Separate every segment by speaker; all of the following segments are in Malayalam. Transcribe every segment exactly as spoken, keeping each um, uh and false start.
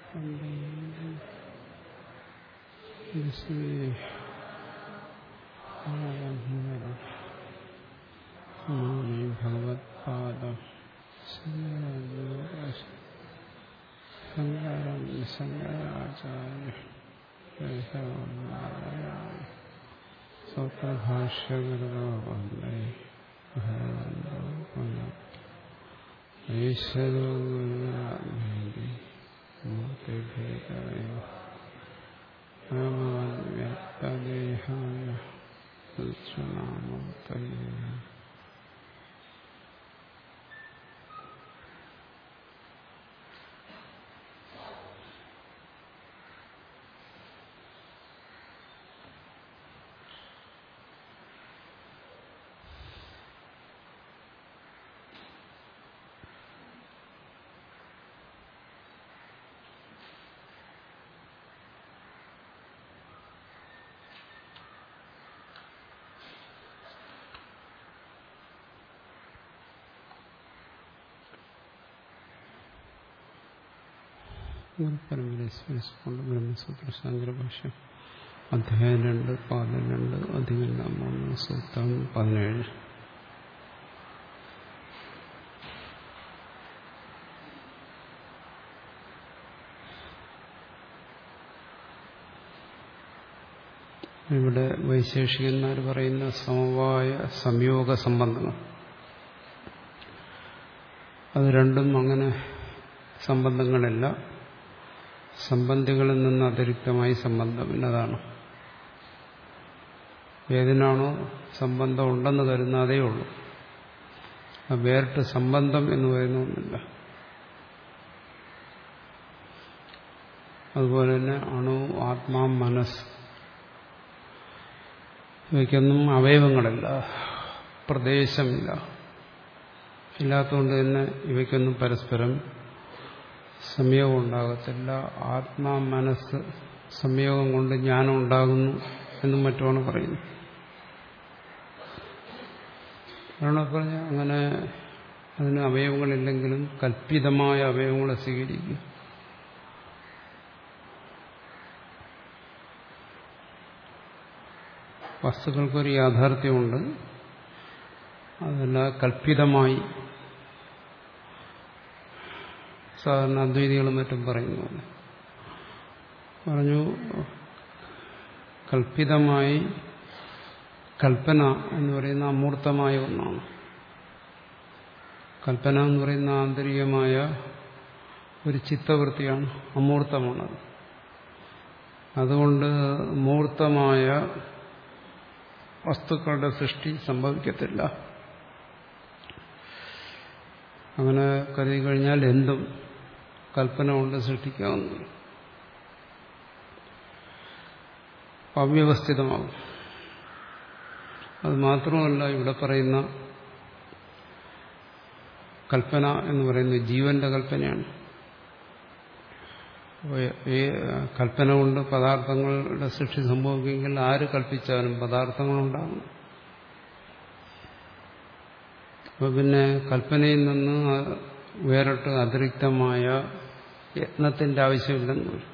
Speaker 1: ഭഗവത്പാദം ശങ്കരം ശങ്കരാചാര്യ സൂത്രഭാഷ്യകൃതോ വന്ദേ ഭഗവന്തോ പുനഃ ഈശ്വരോ ഗുരുരാത്മേതി മൂർത്തിഭേദായ വ്യാപ്തദേഹായ ദക്ഷിണാമൂർത്തയേ പരമേശ്വരസ്കൊണ്ട് ബ്രഹ്മസൂത്ര ശങ്കരഭാഷ്യം അധ്യായം രണ്ട് പാദം രണ്ട് അധികം മൂന്ന് സൂത്രം പതിനേഴ്. ഇവിടെ വൈശേഷികന്മാർ പറയുന്ന സമവായ സംയോഗ സംബന്ധങ്ങൾ, അത് രണ്ടും അങ്ങനെ സംബന്ധങ്ങളല്ല, സംബന്ധികളിൽ നിന്ന് അതിരിക്തമായി സംബന്ധം. എന്നതാണ് ഏതിനാണോ സംബന്ധം ഉണ്ടെന്ന് കരുതുന്ന അതേ ഉള്ളൂ. വേറിട്ട് സംബന്ധം എന്ന് പറയുന്ന ഒന്നില്ല. അതുപോലെ തന്നെ അണു, ആത്മാ, മനസ്സ് ഇവയ്ക്കൊന്നും അവയവങ്ങളില്ല, പ്രദേശമില്ല. ഇല്ലാത്തതുകൊണ്ട് തന്നെ ഇവയ്ക്കൊന്നും പരസ്പരം സംയോഗം ഉണ്ടാകത്തില്ല. ആത്മാ മനസ്സ് സംയോഗം കൊണ്ട് ജ്ഞാനം ഉണ്ടാകുന്നു എന്നും മറ്റുമാണ് പറയുന്നത്. കാരണം പറഞ്ഞ അങ്ങനെ അതിന് അവയവങ്ങളില്ലെങ്കിലും കല്പിതമായ അവയവങ്ങളെ സ്വീകരിക്കും. വസ്തുക്കൾക്കൊരു യാഥാർത്ഥ്യമുണ്ട്, അതല്ല കല്പിതമായി സാധാരണ അദ്വൈതികളും മറ്റും പറയുന്നു പോലെ പറഞ്ഞു. കൽപ്പിതമായി കൽപ്പന എന്ന് പറയുന്ന അമൂർത്തമായ ഒന്നാണ്. കൽപ്പന എന്ന് പറയുന്ന ആന്തരികമായ ഒരു ചിത്തവൃത്തിയാണ്, അമൂർത്തമാണത്. അതുകൊണ്ട് മൂർത്തമായ വസ്തുക്കളുടെ സൃഷ്ടി സംഭവിക്കത്തില്ല. അങ്ങനെ കരുതി കഴിഞ്ഞാൽ എന്തും കൽപ്പന കൊണ്ട് സൃഷ്ടിക്കാവുന്നത് അവ്യവസ്ഥിതമാകും. അത് മാത്രമല്ല, ഇവിടെ പറയുന്ന കൽപ്പന എന്ന് പറയുന്നത് ജീവന്റെ കൽപ്പനയാണ്. ഈ കൽപ്പന കൊണ്ട് പദാർത്ഥങ്ങളുടെ സൃഷ്ടി സംഭവിക്കുമെങ്കിൽ ആര് കൽപ്പിച്ചാലും പദാർത്ഥങ്ങളുണ്ടാകും. അപ്പോൾ പിന്നെ കൽപ്പനയിൽ നിന്ന് വേറിട്ട് അതിരിക്തമായ യത്നത്തിന്റെ ആവശ്യമില്ലെന്ന് വരും.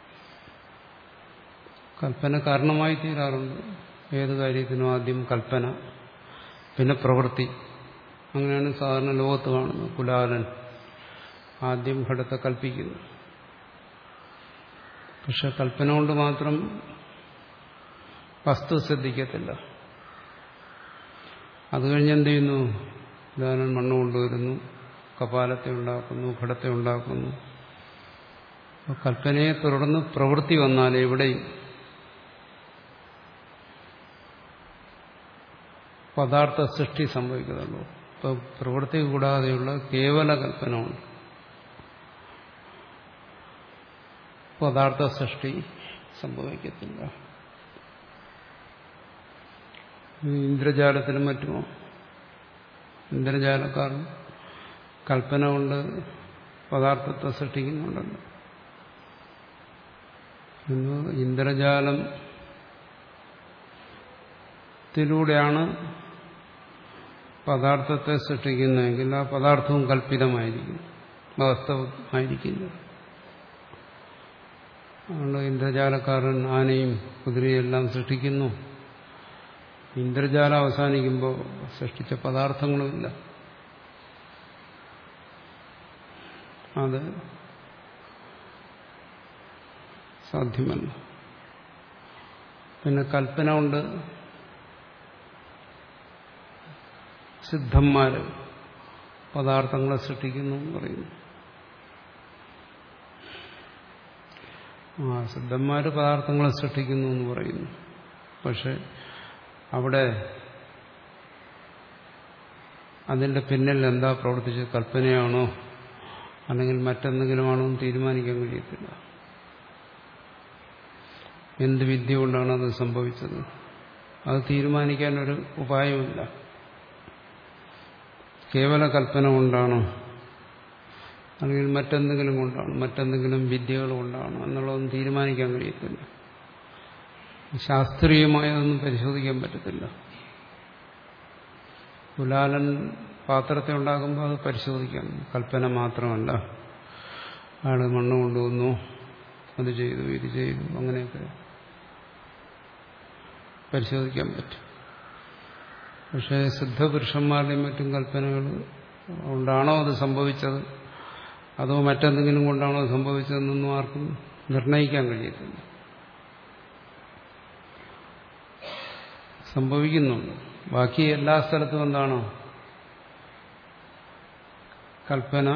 Speaker 1: കൽപ്പന കാരണമായി തീരാറുണ്ട്. ഏത് കാര്യത്തിനും ആദ്യം കൽപ്പന, പിന്നെ പ്രവൃത്തി. അങ്ങനെയാണ് സാധാരണ ലോകത്ത് കാണുന്നത്. കുലാലൻ ആദ്യം ഘടത്തെ കൽപ്പിക്കുന്നു. പക്ഷെ കൽപ്പന കൊണ്ട് മാത്രം വസ്തു ശ്രദ്ധിക്കത്തില്ല. അത് കഴിഞ്ഞ് എന്ത് ചെയ്യുന്നു? കുലാലൻ മണ്ണ് കൊണ്ടുവരുന്നു, കപാലത്തെ ഉണ്ടാക്കുന്നു, ഘടത്തെ ഉണ്ടാക്കുന്നു. കൽപ്പനയെ തുടർന്ന് പ്രവൃത്തി വന്നാൽ എവിടെയും പദാർത്ഥ സൃഷ്ടി സംഭവിക്കുന്നുള്ളൂ. ഇപ്പൊ പ്രവൃത്തി കൂടാതെയുള്ള കേവല കൽപ്പന ഉണ്ട്, പദാർത്ഥ സൃഷ്ടി സംഭവിക്കത്തില്ല. ഇന്ദ്രജാലത്തിനും മറ്റുമോ, ഇന്ദ്രജാലക്കാർ കൽപ്പന കൊണ്ട് പദാർത്ഥത്തെ സൃഷ്ടിക്കുന്നുണ്ടല്ലോ. ഇന്ന് ഇന്ദ്രജാലത്തിലൂടെയാണ് പദാർത്ഥത്തെ സൃഷ്ടിക്കുന്നതെങ്കിൽ ആ പദാർത്ഥവും കൽപ്പിതമായിരിക്കും, വാസ്തവമായിരിക്കില്ല. അതുകൊണ്ട് ഇന്ദ്രജാലക്കാരൻ ആനയും കുതിരയും എല്ലാം സൃഷ്ടിക്കുന്നു. ഇന്ദ്രജാലം അവസാനിക്കുമ്പോൾ സൃഷ്ടിച്ച പദാർത്ഥങ്ങളുമില്ല. അത് സാധ്യമല്ല. പിന്നെ കൽപ്പന കൊണ്ട് സിദ്ധന്മാര് പദാർത്ഥങ്ങളെ സൃഷ്ടിക്കുന്നു എന്ന് പറയുന്നു. ആ സിദ്ധന്മാര് പദാർത്ഥങ്ങളെ സൃഷ്ടിക്കുന്നു എന്ന് പറയുന്നു. പക്ഷെ അവിടെ അതിന്റെ പിന്നിൽ എന്താ പ്രവർത്തിച്ചത്? കൽപ്പനയാണോ അല്ലെങ്കിൽ മറ്റെന്തെങ്കിലുമാണോ എന്ന് തീരുമാനിക്കാൻ കഴിയത്തില്ല. എന്ത് വിദ്യ കൊണ്ടാണ് അത് സംഭവിച്ചത്? അത് തീരുമാനിക്കാനൊരു ഉപായമില്ല. കേവല കൽപ്പന കൊണ്ടാണോ അല്ലെങ്കിൽ മറ്റെന്തെങ്കിലും കൊണ്ടാണ്, മറ്റെന്തെങ്കിലും വിദ്യകൾ കൊണ്ടാണ് എന്നുള്ളതൊന്നും തീരുമാനിക്കാൻ കഴിയത്തില്ല. ശാസ്ത്രീയമായതൊന്നും പരിശോധിക്കാൻ പറ്റത്തില്ല. കുലാലൻ പാത്രത്തെ ഉണ്ടാക്കുമ്പോൾ അത് പരിശോധിക്കാം. കൽപ്പന മാത്രമല്ല, അയാൾ മണ്ണ് കൊണ്ടുവന്നു, അത് ചെയ്തു, ഇത് ചെയ്തു, അങ്ങനെയൊക്കെ പരിശോധിക്കാൻ പറ്റും. പക്ഷേ സിദ്ധപുരുഷന്മാരുടെയും മറ്റും കൽപ്പനകൾ കൊണ്ടാണോ അത് സംഭവിച്ചത്, അതോ മറ്റെന്തെങ്കിലും കൊണ്ടാണോ സംഭവിച്ചതെന്നൊന്നും ആർക്കും നിർണയിക്കാൻ കഴിയത്തില്ല. സംഭവിക്കുന്നുണ്ട്. ബാക്കി എല്ലാ സ്ഥലത്തും എന്താണോ കൽപ്പന,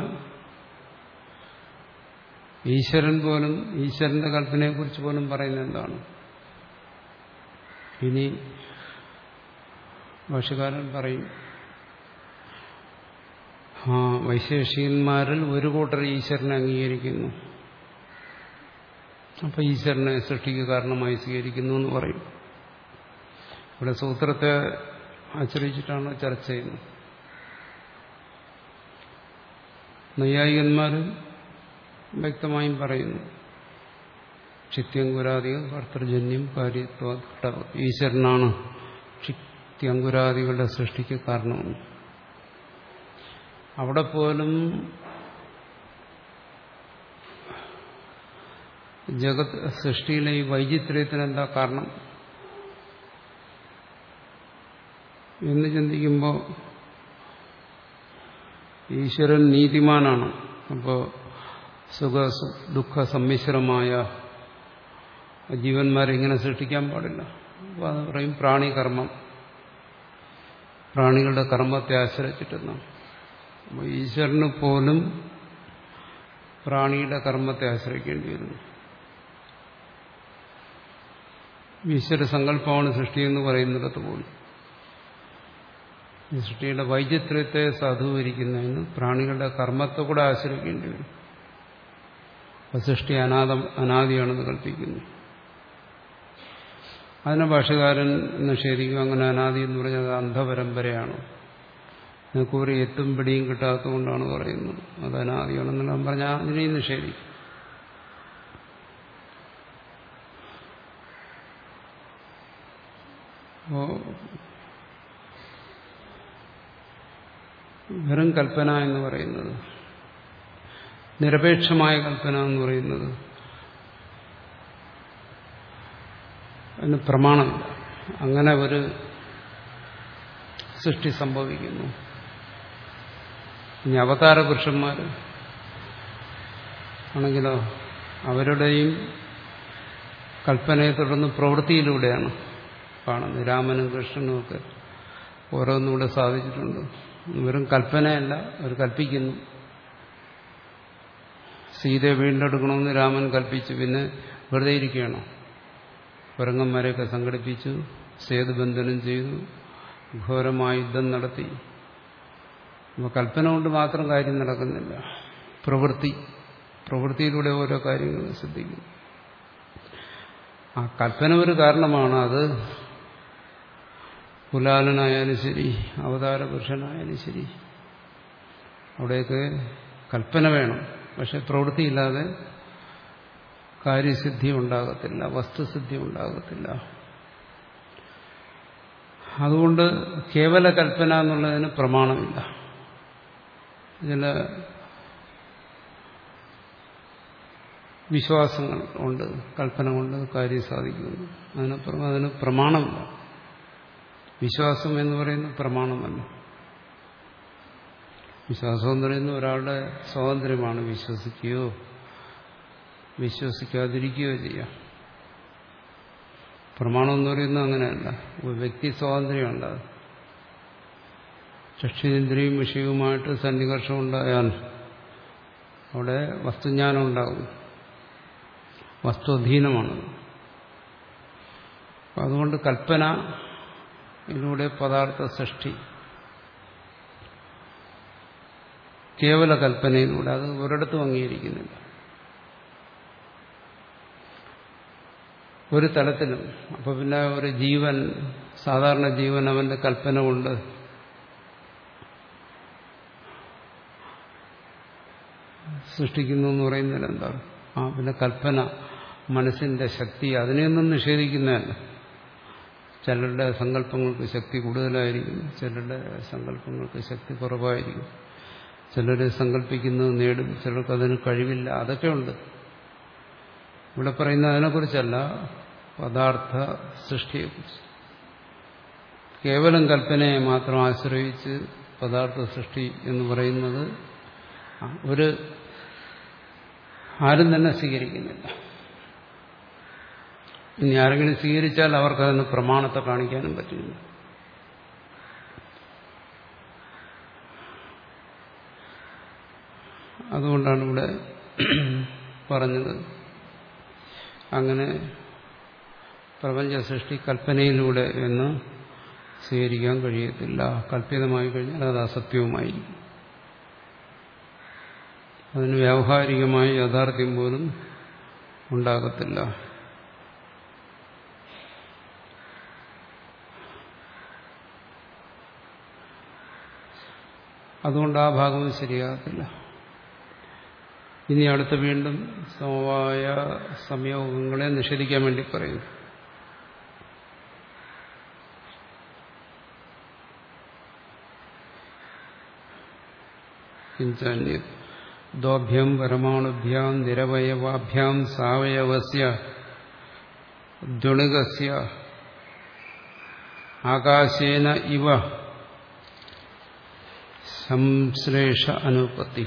Speaker 1: ഈശ്വരൻ പോലും ഈശ്വരന്റെ കൽപ്പനയെക്കുറിച്ച് പോലും പറയുന്നത് എന്താണ്? ഇനി ഭാഷ്യകാരൻ പറയും, ആ വൈശേഷികന്മാരിൽ ഒരു കൂട്ടർ ഈശ്വരനെ അംഗീകരിക്കുന്നു, അപ്പൊ ഈശ്വരനെ സൃഷ്ടിക്ക് കാരണമായി സ്വീകരിക്കുന്നു എന്ന് പറയും. ഇവിടെ സൂത്രത്തെ ആശ്രയിച്ചിട്ടാണ് ചർച്ച ചെയ്യുന്നത്. നൈയായികന്മാർ വ്യക്തമായും പറയുന്നു, ക്ഷിത്യങ്കുരാദികൾ ഭർത്തൃജന്യം കാര്യത്വ ഘടകം, ഈശ്വരനാണ് ക്ഷിത്യങ്കുരാദികളുടെ സൃഷ്ടിക്ക് കാരണമെന്ന്. അവിടെ പോലും ജഗത് സൃഷ്ടിയിലെ ഈ വൈചിത്ര്യത്തിന് എന്താ കാരണം എന്ന് ചിന്തിക്കുമ്പോൾ ഈശ്വരൻ നീതിമാനാണ്. അപ്പോൾ സുഖ ദുഃഖ സമ്മിശ്രമായ ജീവന്മാരെ ഇങ്ങനെ സൃഷ്ടിക്കാൻ പാടില്ല. അപ്പോൾ അത് പറയും പ്രാണികർമ്മം, പ്രാണികളുടെ കർമ്മത്തെ ആശ്രയിച്ചിട്ടെന്നാണ്. അപ്പോൾ ഈശ്വരന് പോലും പ്രാണിയുടെ കർമ്മത്തെ ആശ്രയിക്കേണ്ടി വരുന്നു. ഈശ്വര സങ്കല്പമാണ് സൃഷ്ടിയെന്ന് പറയുന്നിടത്ത് പോലും ഈ സൃഷ്ടിയുടെ വൈചിത്ര്യത്തെ സാധൂകരിക്കുന്നതിന് പ്രാണികളുടെ കർമ്മത്തെ കൂടെ ആശ്രയിക്കേണ്ടി വരും. അപ്പോൾ സൃഷ്ടി അനാദ അനാദിയാണെന്ന് കൽപ്പിക്കുന്നു. അതിനെ ഭാഷകാരൻ നിഷേധിക്കും. അങ്ങനെ അനാദി എന്ന് പറഞ്ഞാൽ അന്ധപരമ്പരയാണ്, നിങ്ങൾക്ക് ഒരു എത്തും പിടിയും കിട്ടാത്തതുകൊണ്ടാണ് പറയുന്നത്, അത് അനാദിയാണെന്നെല്ലാം പറഞ്ഞാൽ അതിനെയും നിഷേധിക്കും. അപ്പോ വെറും കൽപ്പന എന്ന് പറയുന്നത്, നിരപേക്ഷമായ കൽപ്പന എന്ന് പറയുന്നത് അതിന് പ്രമാണമില്ല. അങ്ങനെ ഒരു സൃഷ്ടി സംഭവിക്കുന്നു. ഇനി അവതാര പുരുഷന്മാർ ആണെങ്കിലോ അവരുടെയും കൽപ്പനയെ തുടർന്ന് പ്രവൃത്തിയിലൂടെയാണ് കാണുന്നത്. രാമനും കൃഷ്ണനും ഒക്കെ ഓരോന്നും ഇവിടെ സാധിച്ചിട്ടുണ്ട്. വെറും കൽപ്പനയല്ല, അവർ കൽപ്പിക്കുന്നു. സീതയെ വീണ്ടെടുക്കണമെന്ന് രാമൻ കൽപ്പിച്ചു, പിന്നെ വെറുതെ ഇരിക്കുകയാണോ? കുരങ്ങന്മാരെയൊക്കെ സംഘടിപ്പിച്ചു, സേതുബന്ധനം ചെയ്തു, ഘോരമായ യുദ്ധം നടത്തി. അപ്പോൾ കൽപ്പന കൊണ്ട് മാത്രം കാര്യം നടക്കുന്നില്ല, പ്രവൃത്തി പ്രവൃത്തിയിലൂടെ ഓരോ കാര്യങ്ങൾ ശ്രദ്ധിക്കുന്നു. ആ കൽപ്പന ഒരു കാരണമാണ്. അത് കുലാലനായാലും ശരി, അവതാര പുരുഷനായാലും ശരി, അവിടെയൊക്കെ കൽപ്പന വേണം. പക്ഷെ പ്രവൃത്തിയില്ലാതെ കാര്യസിദ്ധി ഉണ്ടാകത്തില്ല, വസ്തുസിദ്ധി ഉണ്ടാകത്തില്ല. അതുകൊണ്ട് കേവല കൽപ്പന എന്നുള്ളതിന് പ്രമാണമില്ല. ചില വിശ്വാസങ്ങൾ ഉണ്ട്, കൽപ്പന കൊണ്ട് കാര്യം സാധിക്കുന്നു. അതിനപ്പുറം അതിന് പ്രമാണമില്ല. വിശ്വാസം എന്ന് പറയുന്നത് പ്രമാണമല്ല. വിശ്വാസം എന്ന് പറയുന്നത് ഒരാളുടെ സ്വാതന്ത്ര്യമാണ്. വിശ്വസിക്കുകയോ വിശ്വസിക്കാതിരിക്കുകയോ ചെയ്യാം. പ്രമാണം എന്ന് പറയുന്നത് അങ്ങനെയല്ല. ഒരു വ്യക്തി സ്വാതന്ത്ര്യമുണ്ട്. അത് ചക്ഷുരേന്ദ്രിയും വിഷയവുമായിട്ട് സന്നികർഷം ഉണ്ടായാൽ അവിടെ വസ്തുജ്ഞാനം ഉണ്ടാകും. വസ്തു അധീനമാണ്. അതുകൊണ്ട് കൽപ്പനയിലൂടെ പദാർത്ഥ സൃഷ്ടി, കേവല കൽപ്പനയിലൂടെ, അത് ഒരിടത്തും അംഗീകരിക്കുന്നില്ല. ഒരു തലത്തിലും. അപ്പൊ പിന്നെ ഒരു ജീവൻ, സാധാരണ ജീവൻ അവന്റെ കൽപ്പന കൊണ്ട് സൃഷ്ടിക്കുന്നു എന്ന് പറയുന്നതിൽ എന്താണ്? ആ പിന്നെ കൽപ്പന, മനസ്സിന്റെ ശക്തി, അതിനെയൊന്നും നിഷേധിക്കുന്നതല്ല. ചിലരുടെ സങ്കല്പങ്ങൾക്ക് ശക്തി കൂടുതലായിരിക്കും, ചിലരുടെ സങ്കല്പങ്ങൾക്ക് ശക്തി കുറവായിരിക്കും. ചിലർ സങ്കല്പിക്കുന്നത് നേടും, ചിലർക്ക് അതിന് കഴിവില്ല. അതൊക്കെ ഉണ്ട്. ഇവിടെ പറയുന്ന അതിനെക്കുറിച്ചല്ല, പദാർത്ഥ സൃഷ്ടിയെക്കുറിച്ച്. കേവലം കൽപ്പനയെ മാത്രം ആശ്രയിച്ച് പദാർത്ഥ സൃഷ്ടി എന്ന് പറയുന്നത് ഒരു ആരും തന്നെ സ്വീകരിക്കുന്നില്ല. ഇനി ആരെങ്കിലും സ്വീകരിച്ചാൽ അവർക്കതിന് പ്രമാണത്തെ കാണിക്കാനും പറ്റില്ല. അതുകൊണ്ടാണ് ഇവിടെ പറഞ്ഞത് അങ്ങനെ പ്രപഞ്ച സൃഷ്ടി കൽപ്പനയിലൂടെ എന്ന് സ്വീകരിക്കാൻ കഴിയത്തില്ല. കൽപ്പിതമായി കഴിഞ്ഞാൽ അത് അസത്യവുമായിരിക്കും. അതിന് വ്യാവഹാരികമായ യാഥാർത്ഥ്യം പോലും ഉണ്ടാകത്തില്ല. അതുകൊണ്ട് ആ ഭാഗവും ശരിയാകത്തില്ല. ഇനി അടുത്ത് വീണ്ടും സമവായ സംയോഗങ്ങളെ നിഷേധിക്കാൻ വേണ്ടി പറയുന്നു. കിഞ്ചാന്യ ദ്വാഭ്യം പരമാണുഭ്യാം നിരവയവാഭ്യാം സാവയവസ്യ ദ്വണുകസ്യ ആകാശേന ഇവ സംശ്ലേഷ അനുപത്തി.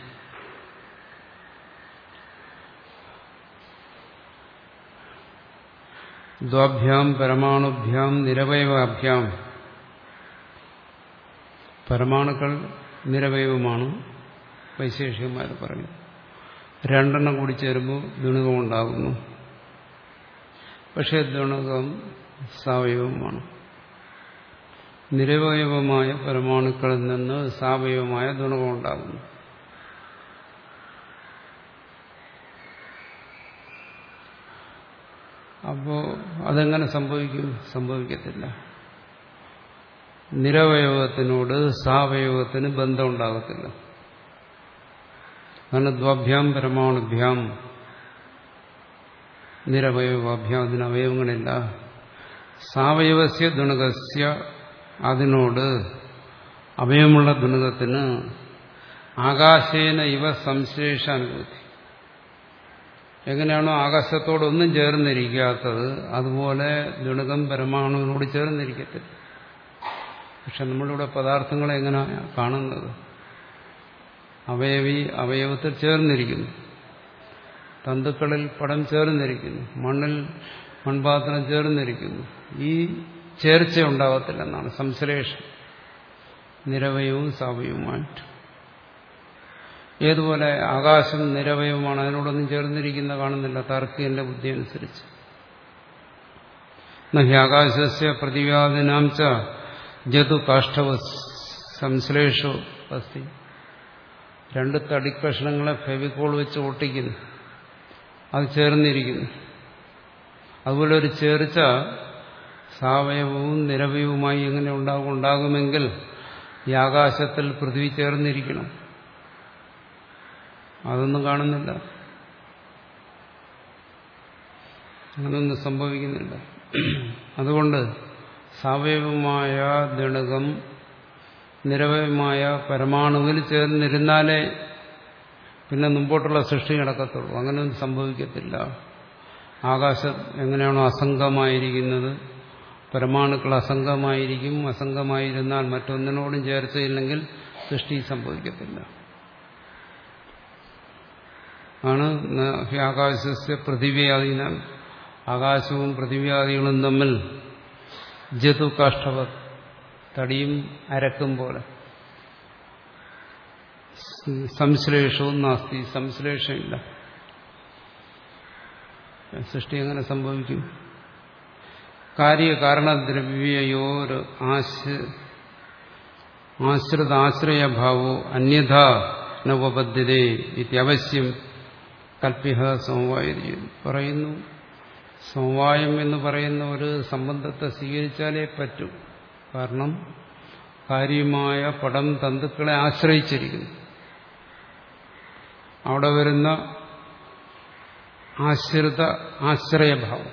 Speaker 1: ദ്വാഭ്യാം പരമാണുഭ്യാം നിരവയവാഭ്യാം, പരമാണുക്കൾ നിരവയവമാണ് വൈശേഷികന്മാർ പറയുന്നു. രണ്ടെണ്ണം കൂടി ചേരുമ്പോൾ ദ്വിണുകം ഉണ്ടാകുന്നു. പക്ഷേ ദ്വിണുകം സാവയവമാണ്. നിരവയവമായ പരമാണുക്കളിൽ നിന്ന് സാവയവമായ ദ്വിണുകം ഉണ്ടാകുന്നു. അപ്പോ അതെങ്ങനെ സംഭവിക്കും? സംഭവിക്കത്തില്ല. നിരവയവത്തിനോട് സാവയവത്തിന് ബന്ധം ഉണ്ടാകത്തില്ല. കാരണം ദ്വാഭ്യാം പരമാണുഭ്യാം നിരവയവാഭ്യാം, അതിന് അവയവങ്ങളില്ല. സാവയവസ്യ ദുണകസ്യ, അതിനോട് അവയവമുള്ള ദുണകത്തിന് ആകാശേന ഇവ സംശ്ലേഷ അനുഭൂതി. എങ്ങനെയാണോ ആകാശത്തോടൊന്നും ചേർന്നിരിക്കാത്തത് അതുപോലെ ദുണകം പരമാണുവിനോട് ചേർന്നിരിക്കത്തില്ല. പക്ഷെ നമ്മളിവിടെ പദാർത്ഥങ്ങളെ എങ്ങനെയാണ് കാണുന്നത്? അവയവി അവയവത്തിൽ ചേർന്നിരിക്കുന്നു, തന്തുക്കളിൽ പടം ചേർന്നിരിക്കുന്നു, മണ്ണിൽ മൺപാത്രം ചേർന്നിരിക്കുന്നു. ഈ ചേർച്ച ഉണ്ടാകത്തില്ലെന്നാണ് സംശ്ലേഷം, നിരവയവും സാവയവുമായിട്ട്. ഏതുപോലെ ആകാശം നിരവയവുമാണ്, അതിനോടൊന്നും ചേർന്നിരിക്കുന്ന കാണുന്നില്ല താർക്കികന്റെ ബുദ്ധി അനുസരിച്ച്. നഹി ആകാശസ്യ പ്രതിവാദിനാം ച ജതു കാഷ്ഠവ സംശ്ലേഷോ അസ്തി. രണ്ട് തടിക്കഷ്ണങ്ങളെ ഫെവിക്കോൾ വെച്ച് ഒട്ടിക്കുന്നു, അത് ചേർന്നിരിക്കുന്നു. അതുപോലെ ഒരു ചേർച്ച സാവയവവും നിരവയവുമായി എങ്ങനെ ഉണ്ടാകും? ഉണ്ടാകുമെങ്കിൽ ഈ ആകാശത്തിൽ പൃഥ്വി ചേർന്നിരിക്കണം. അതൊന്നും കാണുന്നില്ല, അങ്ങനൊന്നും സംഭവിക്കുന്നില്ല. അതുകൊണ്ട് സാവയവമായ ദണകം നിരവയവമായ പരമാണുവിൽ ചേർന്നിരുന്നാലേ പിന്നെ മുമ്പോട്ടുള്ള സൃഷ്ടി നടക്കത്തുള്ളൂ. അങ്ങനെയൊന്നും സംഭവിക്കത്തില്ല. ആകാശം എങ്ങനെയാണോ അസംഗമായിരിക്കുന്നത്, പരമാണുക്കൾ അസംഗമായിരിക്കും. അസംഗമായിരുന്നാൽ മറ്റൊന്നിനോടും ചേർച്ചയില്ലെങ്കിൽ സൃഷ്ടി സംഭവിക്കത്തില്ല. ആണ് ആകാശസ്യ പൃഥിവ്യാദീന, ആകാശവും പൃഥിവ്യാദികളും തമ്മിൽ ജതു കാഷ്ടവ, തടിയും അരക്കും പോലെ. സംശ്ലേഷവും നാസ്തി, സംശ്ലേഷമില്ല. സൃഷ്ടി എങ്ങനെ സംഭവിക്കും? കാര്യകാരണദ്രവ്യയോർ ആശ്രിതാശ്രയഭാവോ അന്യഥാ നവപദ്ധ്യതേ ഇത്യവശ്യം കൽപ്യഃ സമവായം പറയുന്നു. സമവായം എന്ന് പറയുന്ന ഒരു സംബന്ധത്തെ സ്വീകരിച്ചാലേ പറ്റൂ. കാരണം കാര്യമായ പടം തന്തുക്കളെ ആശ്രയിച്ചിരിക്കുന്നു. അവിടെ വരുന്ന ആശ്രിത ആശ്രയഭാവം,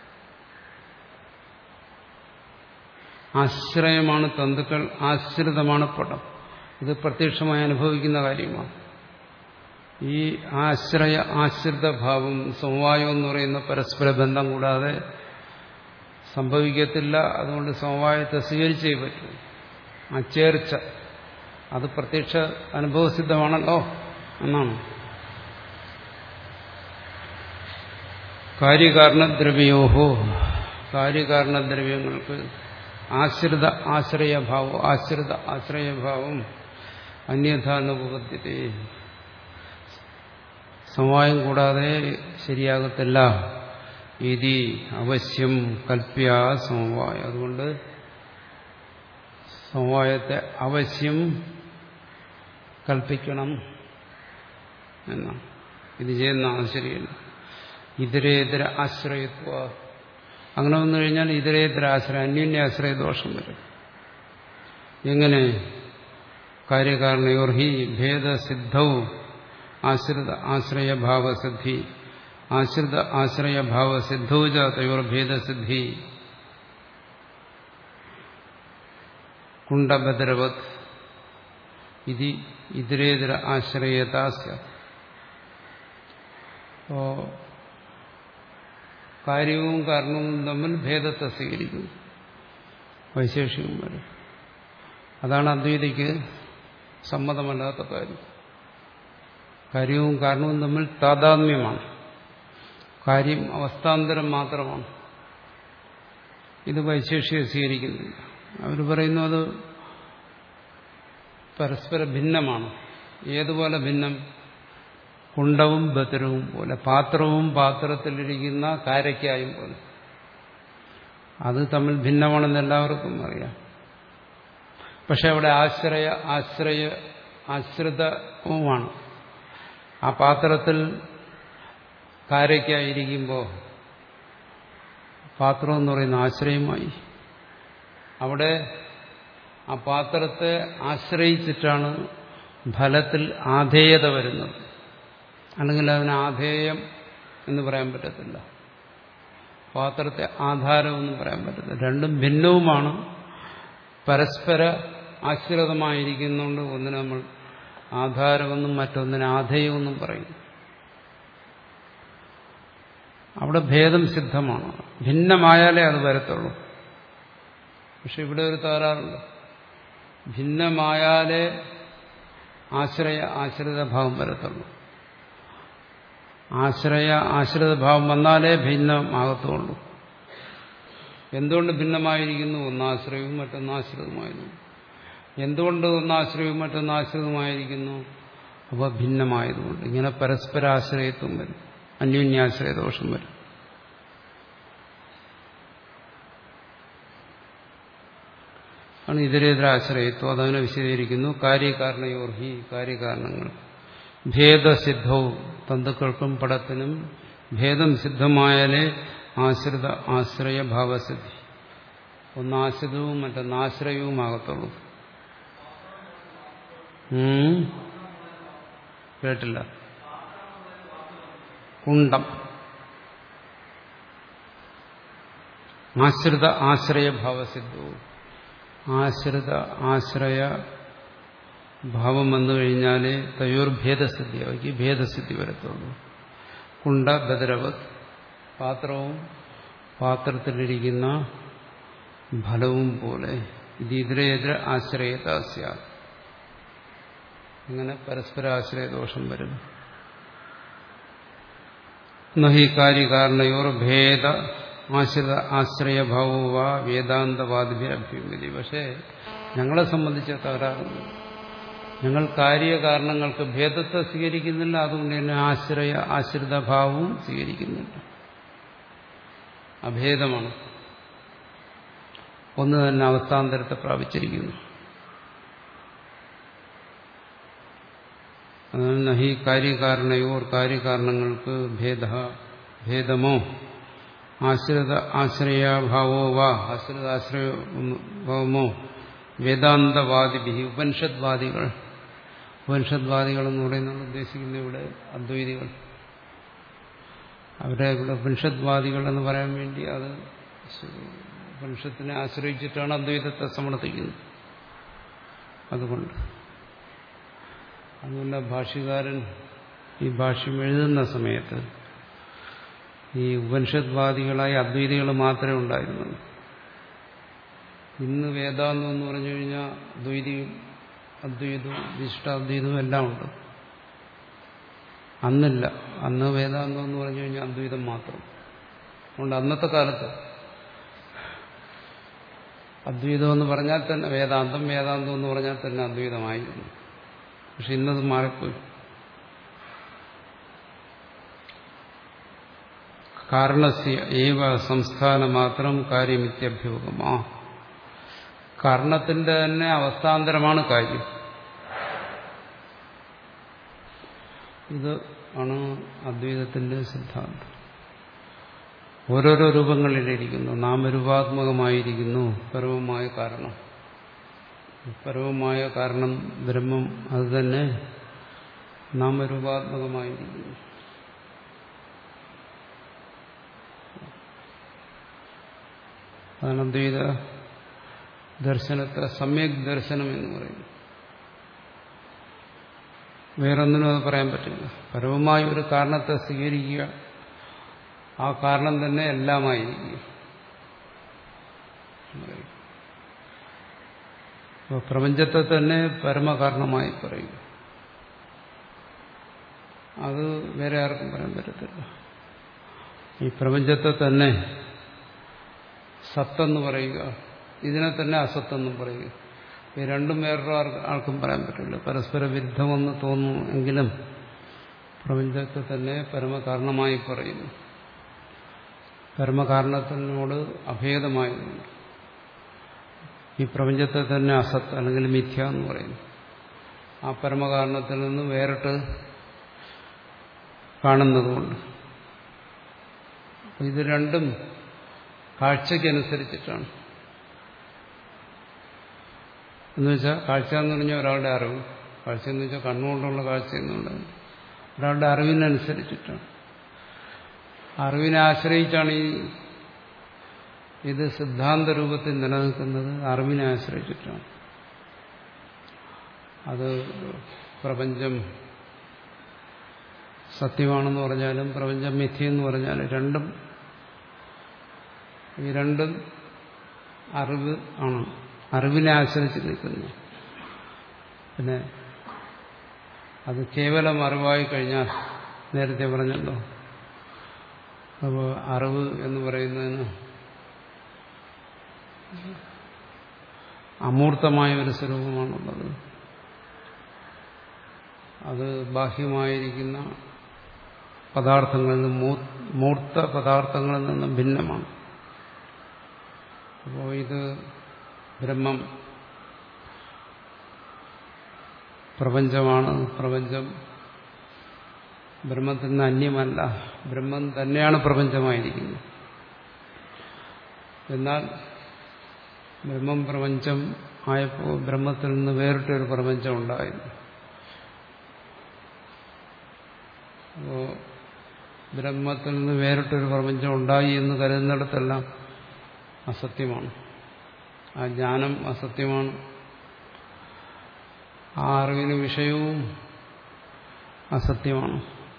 Speaker 1: ആശ്രയമാണ് തന്തുക്കൾ, ആശ്രിതമാണ് പടം. ഇത് പ്രത്യക്ഷമായി അനുഭവിക്കുന്ന കാര്യമാണ്. ഈ ആശ്രയ ആശ്രിത ഭാവം സമവായം എന്ന് പറയുന്ന പരസ്പര ബന്ധം കൂടാതെ സംഭവിക്കത്തില്ല. അതുകൊണ്ട് സമവായത്തെ സ്വീകരിച്ചേ പറ്റൂ. ആ ചേർച്ച അത് പ്രത്യക്ഷ അനുഭവസിദ്ധമാണല്ലോ എന്നാണ്. കാര്യകാരണദ്രവ്യോഹോ, കാര്യകാരണദ്രവ്യങ്ങൾക്ക് ആശ്രിത ആശ്രയഭാവം, ആശ്രിത ആശ്രയഭാവം അന്യഥാനുപദ്ധ്യതേ, സമവായം കൂടാതെ ശരിയാകത്തില്ല. ഇതി അവശ്യം കൽപ്യ സമവായം. അതുകൊണ്ട് സമവായത്തെ അവശ്യം കൽപ്പിക്കണം എന്നാണ്. ഇത് ചെയ്യുന്നതാണ് ശരിയല്ല. ഇതരേതര ആശ്രയത്വ, അങ്ങനെ വന്നു കഴിഞ്ഞാൽ ഇതരേതര ആശ്രയം, അന്യോന്യാശ്രയ ദോഷം വരും. എങ്ങനെ? കാര്യകാരണയോർ ഹി ഭേദസിദ്ധൗ ആശ്രിത ആശ്രയഭാവസിദ്ധി, ആശ്രിത ആശ്രയഭാവസിദ്ധൗ ച തയോർ ഭേദസിദ്ധി കുണ്ടബദരവത് ഇതി ഇതരേതര ആശ്രയതാ സ്യാത്. കാര്യവും കാരണവും തമ്മിൽ ഭേദത്തെ സ്വീകരിക്കുന്നു വൈശേഷികന്മാർ. അതാണ് അദ്വൈതിക്ക് സമ്മതമല്ലാത്ത കാര്യം. കാര്യവും കാരണവും തമ്മിൽ താദാത്മ്യമാണ്. കാര്യം അവസ്ഥാന്തരം മാത്രമാണ്. ഇത് വൈശേഷിയെ സ്വീകരിക്കുന്നില്ല. അവർ പറയുന്നു അത് പരസ്പര ഭിന്നമാണ്. ഏതുപോലെ ഭിന്നം? കുണ്ടവും ബദരവും പോലെ, പാത്രവും പാത്രത്തിലിരിക്കുന്ന കാരയ്ക്കായും പോലെ. അത് തമ്മിൽ ഭിന്നമാണെന്ന് എല്ലാവർക്കും അറിയാം. പക്ഷെ അവിടെ ആശ്രയ ആശ്രയ ആശ്രിതവുമാണ്. ആ പാത്രത്തിൽ കാരയ്ക്കായിരിക്കുമ്പോൾ പാത്രം എന്ന് പറയുന്ന ആശ്രയമായി. അവിടെ ആ പാത്രത്തെ ആശ്രയിച്ചിട്ടാണ് ഫലത്തിൽ ആധേയത വരുന്നത്. അല്ലെങ്കിൽ അതിന് ആധേയം എന്ന് പറയാൻ പറ്റത്തില്ല, പാത്രത്തെ ആധാരമെന്നും പറയാൻ പറ്റത്തില്ല. രണ്ടും ഭിന്നവുമാണ്, പരസ്പര ആശ്രിതമായിരിക്കുന്നുണ്ട്. ഒന്നിനെ നമ്മൾ ആധാരമെന്നും മറ്റൊന്നിനെ ആധേയമെന്നും പറയും. അവിടെ ഭേദം സിദ്ധമാണ്. ഭിന്നമായാലേ അത് വരത്തുള്ളൂ. പക്ഷെ ഇവിടെ ഒരു തകരാറുണ്ട്. ഭിന്നമായാലേ ആശ്രയ ആശ്രിതഭാവം വരത്തുള്ളൂ. ആശ്രയ ആശ്രിതഭാവം വന്നാലേ ഭിന്നമാകത്തുള്ളൂ. എന്തുകൊണ്ട് ഭിന്നമായിരിക്കുന്നു? ഒന്നാശ്രയവും മറ്റൊന്നാശ്രിതമായിരുന്നു. എന്തുകൊണ്ട് ഒന്നാശ്രയവും മറ്റൊന്നാശ്രിതമായിരിക്കുന്നു? അപ്പോൾ ഭിന്നമായതുകൊണ്ട്. ഇങ്ങനെ പരസ്പരാശ്രയത്വം വരും, അന്യോന്യാശ്രയ ദോഷം വരും. ആണ് ഇതരേതരാശ്രയത്വം. അതതിനെ വിശദീകരിക്കുന്നു. കാര്യകാരണയോർഹി, കാര്യകാരണങ്ങൾ ഭേദസിദ്ധവും, തന്തുക്കൾക്കും പടത്തിനും ഭേദം സിദ്ധമായാലേ ആശ്രിത ആശ്രയഭാവസിദ്ധി, ഒന്നാശ്രിതവും മറ്റൊന്നാശ്രയവുമാകത്തുള്ളൂ. കേട്ടില്ല? കുണ്ടം ആശ്രിത ആശ്രയഭാവസിദ്ധവും, ആശ്രിത ആശ്രയ ഭാവം വന്നു കഴിഞ്ഞാലേ തയോർ ഭേദസ്ഥിതി അവയ്ക്ക് ഭേദസ്ഥിതി വരത്തുള്ളൂ. കുണ്ട ബദരവത് പാത്രവും പാത്രത്തിലിരിക്കുന്ന ഫലവും പോലെ ഇത് ഇതിരെതിരെ ആശ്രയതാസ്യ ഇങ്ങനെ പരസ്പര ആശ്രയദോഷം വരും. നഹി കാര്യകാരണയോർ ഭേദ ആശ്രിത ആശ്രയഭാവോ വാ വേദാന്തവാദിഭ്യഭ്യുമിതി. പക്ഷേ ഞങ്ങളെ സംബന്ധിച്ച് തകരാറുണ്ട്. ഞങ്ങൾ കാര്യകാരണങ്ങൾക്ക് ഭേദത്തെ സ്വീകരിക്കുന്നില്ല, അതുകൊണ്ട് തന്നെ ആശ്രയ ആശ്രിതഭാവവും സ്വീകരിക്കുന്നില്ല. അഭേദമാണ്, ഒന്ന് തന്നെ അവസ്ഥാന്തരത്തെ പ്രാപിച്ചിരിക്കുന്നു. നഹി കാര്യകാരണയോർ കാര്യകാരണങ്ങൾക്ക് ഭേദ ഭേദമോ ആശ്രിത ആശ്രയഭാവോ വാ ആശ്രിത ആശ്രയഭാവമോ വേദാന്തവാദിഭി ഉപനിഷദ്വാദികൾ. ഉപനിഷദ്വാദികൾ എന്ന് പറയുന്നത് ഉദ്ദേശിക്കുന്ന ഇവിടെ അദ്വൈതികൾ. അവരെ ഇവിടെ ഉപനിഷദ്വാദികൾ എന്ന് പറയാൻ വേണ്ടി അത് ഉപനിഷത്തിനെ ആശ്രയിച്ചിട്ടാണ് അദ്വൈതത്തെ സമർത്ഥിക്കുന്നത്. അതുകൊണ്ട് അതുകൊണ്ട് ഭാഷ്യകാരൻ ഈ ഭാഷ്യം എഴുതുന്ന സമയത്ത് ഈ ഉപനിഷദ്വാദികളായ അദ്വൈതികൾ മാത്രമേ ഉണ്ടായിരുന്നുള്ളൂ. ഇന്ന് വേദാന്തം എന്ന് പറഞ്ഞു കഴിഞ്ഞാൽ ദ്വൈതിയും അദ്വൈതവും വിശിഷ്ടാദ്വൈതവും എല്ലാം ഉണ്ട്. അന്നില്ല. അന്ന് വേദാന്തം എന്ന് പറഞ്ഞു കഴിഞ്ഞാൽ അദ്വൈതം മാത്രം. അതുകൊണ്ട് അന്നത്തെ കാലത്ത് അദ്വൈതം എന്ന് പറഞ്ഞാൽ തന്നെ വേദാന്തം, വേദാന്തം എന്ന് പറഞ്ഞാൽ തന്നെ അദ്വൈതമായിരുന്നു. പക്ഷെ ഇന്നത് മാറിപ്പോയി. കാരണസ്യ ഏവ സംസ്ഥാന മാത്രം കാര്യമിത്യഭ്യൂഹമാ. കാരണത്തിന്റെ തന്നെ അവസ്ഥാന്തരമാണ് കാര്യം. ഇത് ആണ് അദ്വൈതത്തിന്റെ സിദ്ധാന്തം. ഓരോരോ രൂപങ്ങളിലിരിക്കുന്നു. നാമരൂപാത്മകമായിരിക്കുന്നു പരമമായ കാരണം. പരമമായ കാരണം ബ്രഹ്മം അത് തന്നെ നാമരൂപാത്മകമായിരിക്കുന്നു. അതാണ് അദ്വൈത ദർശനത്തെ സമ്യക് ദർശനം എന്ന് പറയുന്നു. വേറൊന്നിനും അത് പറയാൻ പറ്റില്ല. പരമമായ ഒരു കാരണത്തെ സ്വീകരിക്കുക, ആ കാരണം തന്നെ എല്ലാമായിരിക്കുക. അപ്പോൾ പ്രപഞ്ചത്തെ തന്നെ പരമകാരണമായി പറയുക, അത് വേറെ ആർക്കും പറയാൻ പറ്റത്തില്ല. ഈ പ്രപഞ്ചത്തെ തന്നെ സത്തെന്ന് പറയുക, ഇതിനെ തന്നെ അസത്തെന്നും പറയുക, ഈ രണ്ടും വേറൊരു ആൾക്കും പറയാൻ പറ്റില്ല. പരസ്പര വിരുദ്ധമെന്ന് തോന്നുന്നു എങ്കിലും പ്രപഞ്ചത്തെ തന്നെ പരമകാരണമായി പറയുന്നു. പരമകാരണത്തിനോട് അഭേദമായതുകൊണ്ട് ഈ പ്രപഞ്ചത്തെ തന്നെ അസത്ത് അല്ലെങ്കിൽ മിഥ്യ എന്ന് പറയുന്നു. ആ പരമകാരണത്തിൽ നിന്ന് വേറിട്ട് കാണുന്നതുകൊണ്ട് ഇത് രണ്ടും കാഴ്ചയ്ക്കനുസരിച്ചിട്ടാണ്. എന്നുവെച്ചാൽ കാഴ്ച എന്ന് പറഞ്ഞാൽ ഒരാളുടെ അറിവ്, കാഴ്ച എന്ന് വെച്ചാൽ കണ്ണുകൊണ്ടുള്ള കാഴ്ച എന്നുള്ളത് ഒരാളുടെ അറിവിനനുസരിച്ചിട്ടാണ്. അറിവിനെ ആശ്രയിച്ചാണ് ഈ ഇത് സിദ്ധാന്ത രൂപത്തിൽ നിലനിൽക്കുന്നത്. അറിവിനെ ആശ്രയിച്ചിട്ടാണ്. അത് പ്രപഞ്ചം സത്യമാണെന്ന് പറഞ്ഞാലും പ്രപഞ്ചം മിഥ്യയെന്ന് പറഞ്ഞാലും രണ്ടും ഈ രണ്ടും അറിവ് ആണ്. അറിവിനെ ആശ്രയിച്ച് നിൽക്കുന്നു. പിന്നെ അത് കേവലം അറിവായി കഴിഞ്ഞാൽ നേരത്തെ പറഞ്ഞല്ലോ. അപ്പോൾ അറിവ് എന്ന് പറയുന്നതിന് അമൂർത്തമായ ഒരു സ്വരൂപമാണുള്ളത്. അത് ബാഹ്യമായിരിക്കുന്ന പദാർത്ഥങ്ങളിൽ നിന്ന് മൂർത്ത പദാർത്ഥങ്ങളിൽ നിന്നും ഭിന്നമാണ്. അപ്പോൾ ഇത് ബ്രഹ്മം പ്രപഞ്ചമാണ്. പ്രപഞ്ചം ബ്രഹ്മത്തിൽ നിന്ന് അന്യമല്ല. ബ്രഹ്മം തന്നെയാണ് പ്രപഞ്ചമായിരിക്കുന്നത്. എന്നാൽ ബ്രഹ്മം പ്രപഞ്ചം ആയപ്പോൾ ബ്രഹ്മത്തിൽ നിന്ന് വേറിട്ടൊരു പ്രപഞ്ചം ഉണ്ടായിരുന്നു. അപ്പോൾ ബ്രഹ്മത്തിൽ നിന്ന് വേറിട്ടൊരു പ്രപഞ്ചം ഉണ്ടായി എന്ന് കരുതുന്നിടത്തെല്ലാം അസത്യമാണ്. ആ ജ്ഞാനം അസത്യമാണ്. ആ അറിവിന് വിഷയവും അസത്യമാണ്.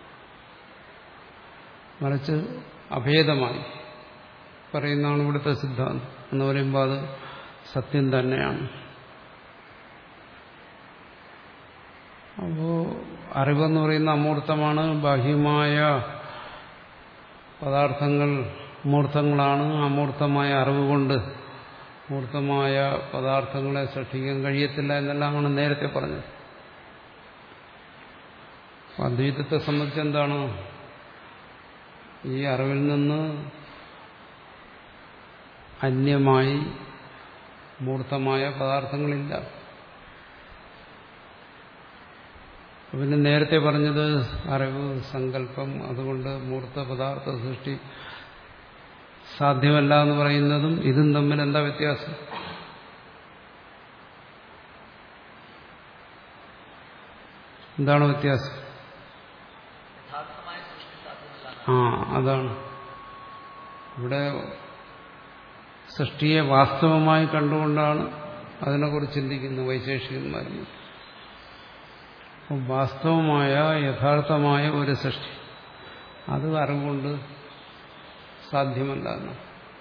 Speaker 1: മറിച്ച് അഭേദമായി പറയുന്നതാണ് ഇവിടുത്തെ സിദ്ധാന്തം എന്ന് പറയുമ്പോൾ അത് സത്യം തന്നെയാണ്. അപ്പോൾ അറിവെന്ന് പറയുന്ന അമൂർത്തമാണ്. ബാഹ്യമായ പദാർത്ഥങ്ങൾ മൂർത്തങ്ങളാണ്. അമൂർത്തമായ അറിവ് കൊണ്ട് മൂർത്തമായ പദാർത്ഥങ്ങളെ സൃഷ്ടിക്കാൻ കഴിയത്തില്ല എന്നെല്ലാമാണ് നേരത്തെ പറഞ്ഞത്. അദ്വൈതത്തെ സംബന്ധിച്ച് എന്താണ്, ഈ അറിവിൽ നിന്ന് അന്യമായി മൂർത്തമായ പദാർത്ഥങ്ങളില്ല. പിന്നെ നേരത്തെ പറഞ്ഞത് അറിവ് സങ്കല്പം, അതുകൊണ്ട് മൂർത്ത പദാർത്ഥ സൃഷ്ടി സാധ്യമല്ല എന്ന് പറയുന്നതും ഇതും തമ്മിൽ എന്താ വ്യത്യാസം? എന്താണ് വ്യത്യാസം? ആ അതാണ് ഇവിടെ സൃഷ്ടിയെ വാസ്തവമായി കണ്ടുകൊണ്ടാണ് അതിനെക്കുറിച്ച് ചിന്തിക്കുന്നത് വൈശേഷികന്മാരും. അപ്പം വാസ്തവമായ യഥാർത്ഥമായ ഒരു സൃഷ്ടി അത് അറിവുകൊണ്ട് സാധ്യമല്ല എന്ന്.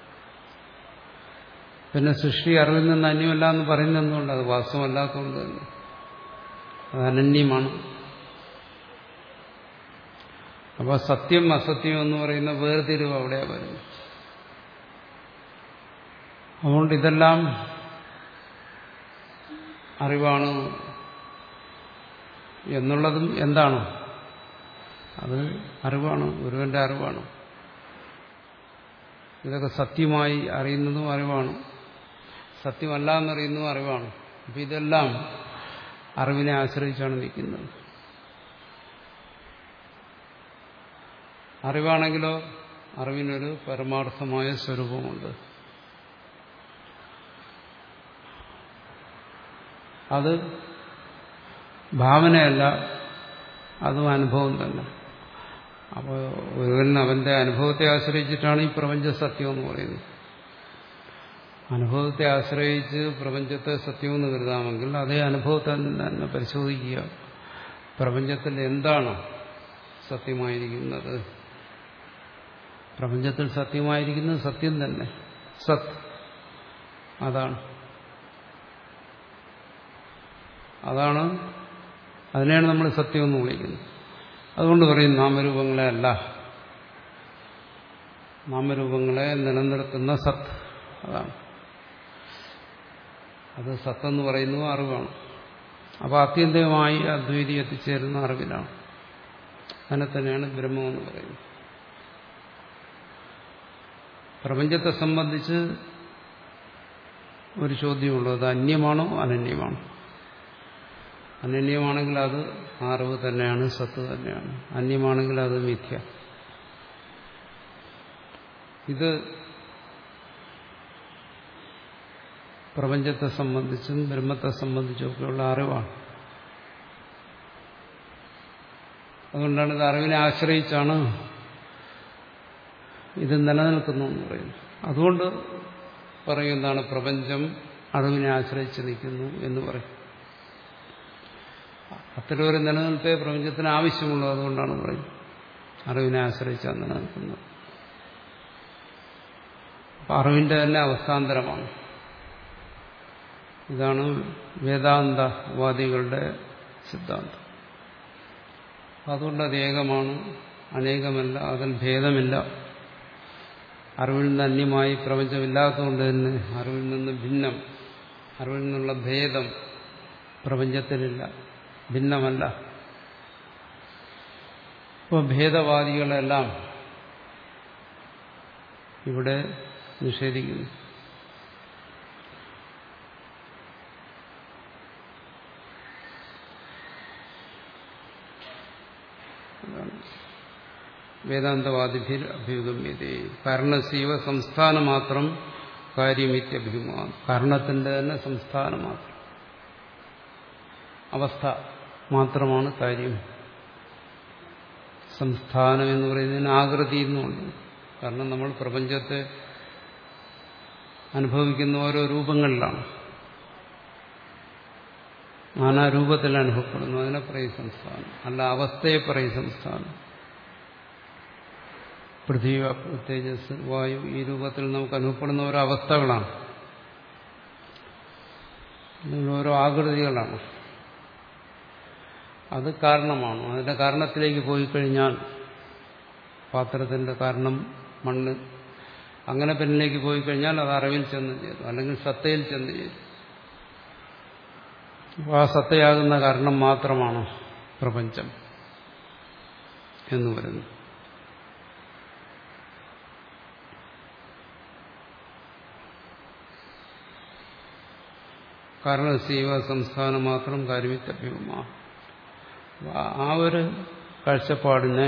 Speaker 1: പിന്നെ സൃഷ്ടി അറിവിൽ നിന്ന് അന്യമല്ല എന്ന് പറയുന്നത് എന്തുകൊണ്ട്? അത് വാസ്തവമല്ലാത്തതുകൊണ്ട് തന്നെ. അത് അനന്യമാണ്. അപ്പോൾ സത്യം അസത്യം എന്ന് പറയുന്ന വേർതിരിവ് അവിടെയാണ് വരുന്നത്. അതുകൊണ്ട് ഇതെല്ലാം അറിവാണ് എന്നുള്ളതും എന്താണ്? അത് അറിവാണ്, ഗുരുവിന്റെ അറിവാണ്. ഇതൊക്കെ സത്യമായി അറിയുന്നതും അറിവാണ്, സത്യമല്ല എന്നറിയുന്നതും അറിവാണ്. അപ്പം ഇതെല്ലാം അറിവിനെ ആശ്രയിച്ചാണ് നിൽക്കുന്നത്. അറിവാണെങ്കിലോ അറിവിനൊരു പരമാർത്ഥമായ സ്വരൂപമുണ്ട്. അത് ഭാവനയല്ല, അതും അനുഭവം തന്നെ. അപ്പോൾ ഒരുവൻ അവന്റെ അനുഭവത്തെ ആശ്രയിച്ചിട്ടാണ് ഈ പ്രപഞ്ച സത്യം എന്ന് പറയുന്നത്. അനുഭവത്തെ ആശ്രയിച്ച് പ്രപഞ്ചത്തെ സത്യമെന്ന് കരുതാമെങ്കിൽ അതേ അനുഭവത്തെ തന്നെ പരിശോധിക്കുക. പ്രപഞ്ചത്തിൽ എന്താണ് സത്യമായിരിക്കുന്നത്? പ്രപഞ്ചത്തിൽ സത്യമായിരിക്കുന്നത് സത്യം തന്നെ, സത്. അതാണ് അതാണ് അതിനെയാണ് നമ്മൾ സത്യമെന്ന് വിളിക്കുന്നത്. അതുകൊണ്ട് പറയും നാമരൂപങ്ങളെ അല്ല, നാമരൂപങ്ങളെ നിലനിർത്തുന്ന സത്ത്. അതാണ് അത് സത്തെന്ന് പറയുന്നത് അറിവാണ്. അപ്പോൾ ആത്യന്തികമായി അദ്വൈതി എത്തിച്ചേരുന്ന അറിവിലാണ്. അതിനെ തന്നെയാണ് ബ്രഹ്മമെന്ന് പറയുന്നത്. പ്രപഞ്ചത്തെ സംബന്ധിച്ച് ഒരു ചോദ്യമുള്ളത്, അത് അന്യമാണോ അനന്യമാണോ? അനന്യമാണെങ്കിൽ അത് അറിവ് തന്നെയാണ്, സത്ത് തന്നെയാണ്. അന്യമാണെങ്കിൽ അത് മിഥ്യ. ഇത് പ്രപഞ്ചത്തെ സംബന്ധിച്ചും ബ്രഹ്മത്തെ സംബന്ധിച്ചുമൊക്കെയുള്ള അറിവാണ്. അതുകൊണ്ടാണ് ഇത് അറിവിനെ ആശ്രയിച്ചാണ് ഇത് നിലനിൽക്കുന്നു എന്ന് പറയുന്നത്. അതുകൊണ്ട് പറയുന്നതാണ് പ്രപഞ്ചം അറിവിനെ ആശ്രയിച്ച് നിൽക്കുന്നു എന്ന് പറയും. അത്തരം ഒരു നിലനിൽപ്പേ പ്രപഞ്ചത്തിന് ആവശ്യമുള്ളൂ. അതുകൊണ്ടാണ് പറയുന്നത് അറിവിനെ ആശ്രയിച്ചാണ് നിലനിൽക്കുന്നത്. അപ്പം അറിവിന്റെ തന്നെ അവസ്ഥാന്തരമാണ്. ഇതാണ് വേദാന്തവാദികളുടെ സിദ്ധാന്തം. അതുകൊണ്ട് അത് ഏകമാണ്, അനേകമല്ല, അതിൽ ഭേദമില്ല. അറിവിൽ നിന്ന് അന്യമായി പ്രപഞ്ചമില്ലാത്തതുകൊണ്ട് തന്നെ അറിവിൽ നിന്ന് ഭിന്നം, അറിവിൽ നിന്നുള്ള ഭേദം പ്രപഞ്ചത്തിലില്ല, ഭിന്നമല്ല. ഇപ്പോൾ ഭേദവാദികളെല്ലാം ഇവിടെ നിഷേധിക്കുന്നു. വേദാന്തവാദിഭിർ അഭ്യുഗമ്യതേ കർണസീവ സംസ്ഥാനം മാത്രം കാര്യമിത്യഭിമാനം. കർണത്തിന്റെ തന്നെ സംസ്ഥാനം മാത്രം, അവസ്ഥ മാത്രമാണ് കാര്യം. സംസ്ഥാനം എന്ന് പറയുന്നതിന് ആകൃതി എന്നുണ്ട്. കാരണം നമ്മൾ പ്രപഞ്ചത്തെ അനുഭവിക്കുന്ന ഓരോ രൂപങ്ങളിലാണ്. നാനാരൂപത്തിൽ അനുഭവപ്പെടുന്നു. അതിനെ പറയും സംസ്ഥാനം. അല്ല അവസ്ഥയെ പറയും സംസ്ഥാനം. പൃഥ്വി, തേജസ്, വായു ഈ രൂപത്തിൽ നമുക്ക് അനുഭവപ്പെടുന്ന ഓരോ അവസ്ഥകളാണ്, ഓരോ ആകൃതികളാണ്. അത് കാരണമാണ്. അതിന്റെ കാരണത്തിലേക്ക് പോയി കഴിഞ്ഞാൽ പാത്രത്തിന്റെ കാരണം മണ്ണ്, അങ്ങനെ പിന്നിലേക്ക് പോയി കഴിഞ്ഞാൽ അത് അറിവിൽ ചെന്ന് ചേരും, അല്ലെങ്കിൽ സത്തയിൽ ചെന്ന് ചേരും. അപ്പോൾ ആ സത്തയാകുന്ന കാരണം മാത്രമാണ് പ്രപഞ്ചം എന്ന് പറയുന്നു. കാരണം സീവ സംസ്ഥാനം മാത്രം കാര്യമിത്യഭ്യവുമാണ്. ആ ഒരു കാഴ്ചപ്പാടിനെ,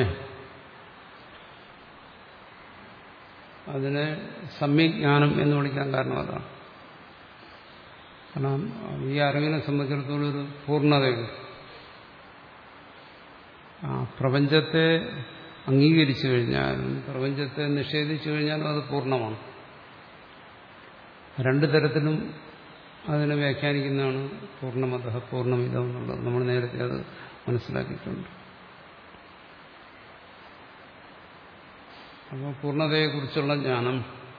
Speaker 1: അതിനെ സമ്യജ്ഞാനം എന്ന് വിളിക്കാൻ കാരണം അതാണ്. കാരണം ഈ അറിവിനെ സംബന്ധിച്ചിടത്തോളം ഒരു പൂർണ്ണതയുണ്ട്. ആ പ്രപഞ്ചത്തെ അംഗീകരിച്ചു കഴിഞ്ഞാലും പ്രപഞ്ചത്തെ നിഷേധിച്ചു കഴിഞ്ഞാലും അത് പൂർണ്ണമാണ്. രണ്ടു തരത്തിലും അതിനെ വ്യാഖ്യാനിക്കുന്നതാണ് പൂർണ്ണമതഃ പൂർണ്ണമിതം എന്നുള്ളത്. നമ്മൾ നേരത്തെ അത് മനസ്സിലാക്കിയിട്ടുണ്ട്. അപ്പോൾ പൂർണ്ണതയെക്കുറിച്ചുള്ള ജ്ഞാനം,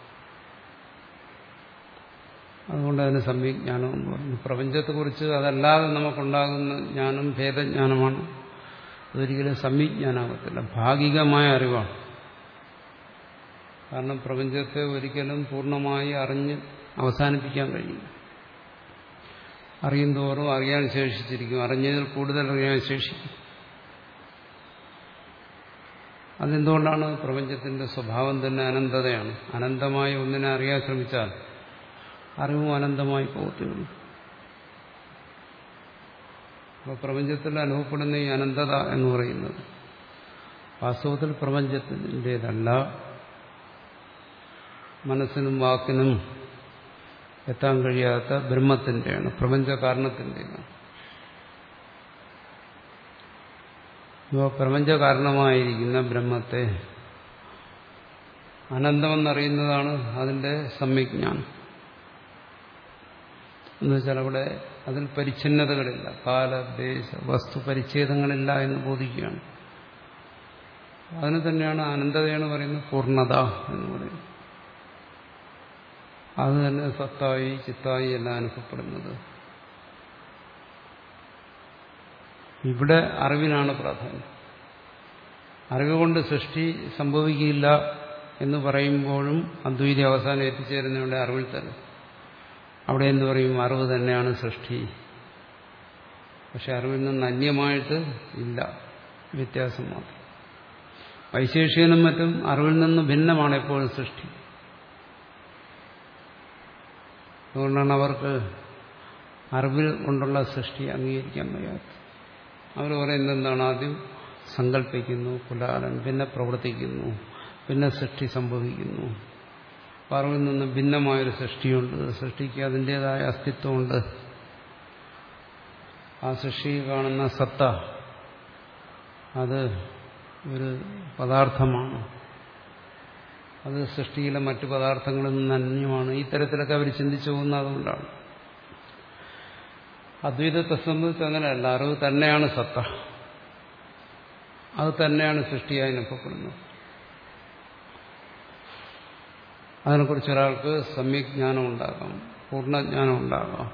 Speaker 1: അതുകൊണ്ട് അതിന് സമ്യജ്ഞാനം എന്ന് പറയുന്നു. പ്രപഞ്ചത്തെക്കുറിച്ച് അതല്ലാതെ നമുക്കുണ്ടാകുന്ന ജ്ഞാനം ഭേദജ്ഞാനമാണ്. അതൊരിക്കലും സമ്യജ്ഞാനാകത്തില്ല, ഭാഗികമായ അറിവാണ്. കാരണം പ്രപഞ്ചത്തെ ഒരിക്കലും പൂർണ്ണമായി അറിഞ്ഞ് അവസാനിപ്പിക്കാൻ കഴിയില്ല. അറിയുന്തോറും അറിയാൻ ശേഷിച്ചിരിക്കും, അറിഞ്ഞതിൽ കൂടുതൽ അറിയാൻ ശേഷിക്കും. അതെന്തുകൊണ്ടാണ്? പ്രപഞ്ചത്തിന്റെ സ്വഭാവം തന്നെ അനന്തതയാണ്. അനന്തമായി ഒന്നിനെ അറിയാൻ ശ്രമിച്ചാൽ അറിവും അനന്തമായി പോകത്തുള്ളൂ. അപ്പോൾ പ്രപഞ്ചത്തിൽ അനുഭവപ്പെടുന്ന ഈ അനന്തത എന്ന് പറയുന്നത് വാസ്തവത്തിൽ പ്രപഞ്ചത്തിൻ്റെതല്ല, മനസ്സിനും വാക്കിനും എത്താൻ കഴിയാത്ത ബ്രഹ്മത്തിൻ്റെയാണ്, പ്രപഞ്ച കാരണത്തിൻ്റെതാണ്. ഇപ്പോൾ പ്രപഞ്ച കാരണമായിരിക്കുന്ന ബ്രഹ്മത്തെ അനന്തമെന്നറിയുന്നതാണ് അതിൻ്റെ സമ്യജ്ഞാനം. എന്നുവെച്ചാൽ അവിടെ അതിൽ പരിച്ഛിന്നതകളില്ല, കാല ദേശ വസ്തു പരിച്ഛേദങ്ങളില്ല എന്ന് ബോധിക്കുകയാണ്. അതിന് തന്നെയാണ് അനന്തതയാണ് പറയുന്നത്, പൂർണ്ണത എന്ന് പറയുന്നത്. അത് തന്നെ സത്തായി ചിത്തായി എല്ലാം അനുഭവപ്പെടുന്നത്. ഇവിടെ അറിവിനാണ് പ്രാധാന്യം. അറിവ് കൊണ്ട് സൃഷ്ടി സംഭവിക്കില്ല എന്ന് പറയുമ്പോഴും അദ്വൈതി അവസാനം എത്തിച്ചേരുന്നവിടെ അറിവിൽ തന്നെ. അവിടെ എന്ത് പറയും? അറിവ് തന്നെയാണ് സൃഷ്ടി. പക്ഷെ അറിവിൽ നിന്ന് അന്യമായിട്ട് ഇല്ല, വ്യത്യാസം മാത്രം. വൈശേഷികനും മറ്റും അറിവിൽ നിന്ന് ഭിന്നമാണ് എപ്പോഴും സൃഷ്ടി. അതുകൊണ്ടാണ് അവർക്ക് അറിവിൽ കൊണ്ടുള്ള സൃഷ്ടി അംഗീകരിക്കാൻ വയ്യാത്തത്. അവർ പറയുന്നത് എന്താണ്? ആദ്യം സങ്കല്പിക്കുന്നു കുലാലൻ, പിന്നെ പ്രവർത്തിക്കുന്നു, പിന്നെ സൃഷ്ടി സംഭവിക്കുന്നു. അറിവിൽ നിന്ന് ഭിന്നമായൊരു സൃഷ്ടിയുണ്ട്, സൃഷ്ടിക്ക് അതിൻ്റെതായ അസ്തിത്വമുണ്ട്. ആ സൃഷ്ടി കാണുന്ന സത്ത അത് ഒരു പദാർത്ഥമാണ്, അത് സൃഷ്ടിയിലെ മറ്റു പദാർത്ഥങ്ങളിൽ നിന്ന് അന്യമാണ്. ഈ തരത്തിലൊക്കെ അവർ ചിന്തിച്ചു പോകുന്നത് അതുകൊണ്ടാണ്. അദ്വൈതത്തെ സംബന്ധിച്ച് അങ്ങനെയല്ല. അറിവ് തന്നെയാണ് സത്ത, അത് തന്നെയാണ് സൃഷ്ടിയായി അനുഭവപ്പെടുന്നത്. അതിനെക്കുറിച്ച് ഒരാൾക്ക് സമ്യജ്ഞാനം ഉണ്ടാകാം, പൂർണ്ണജ്ഞാനം ഉണ്ടാകാം.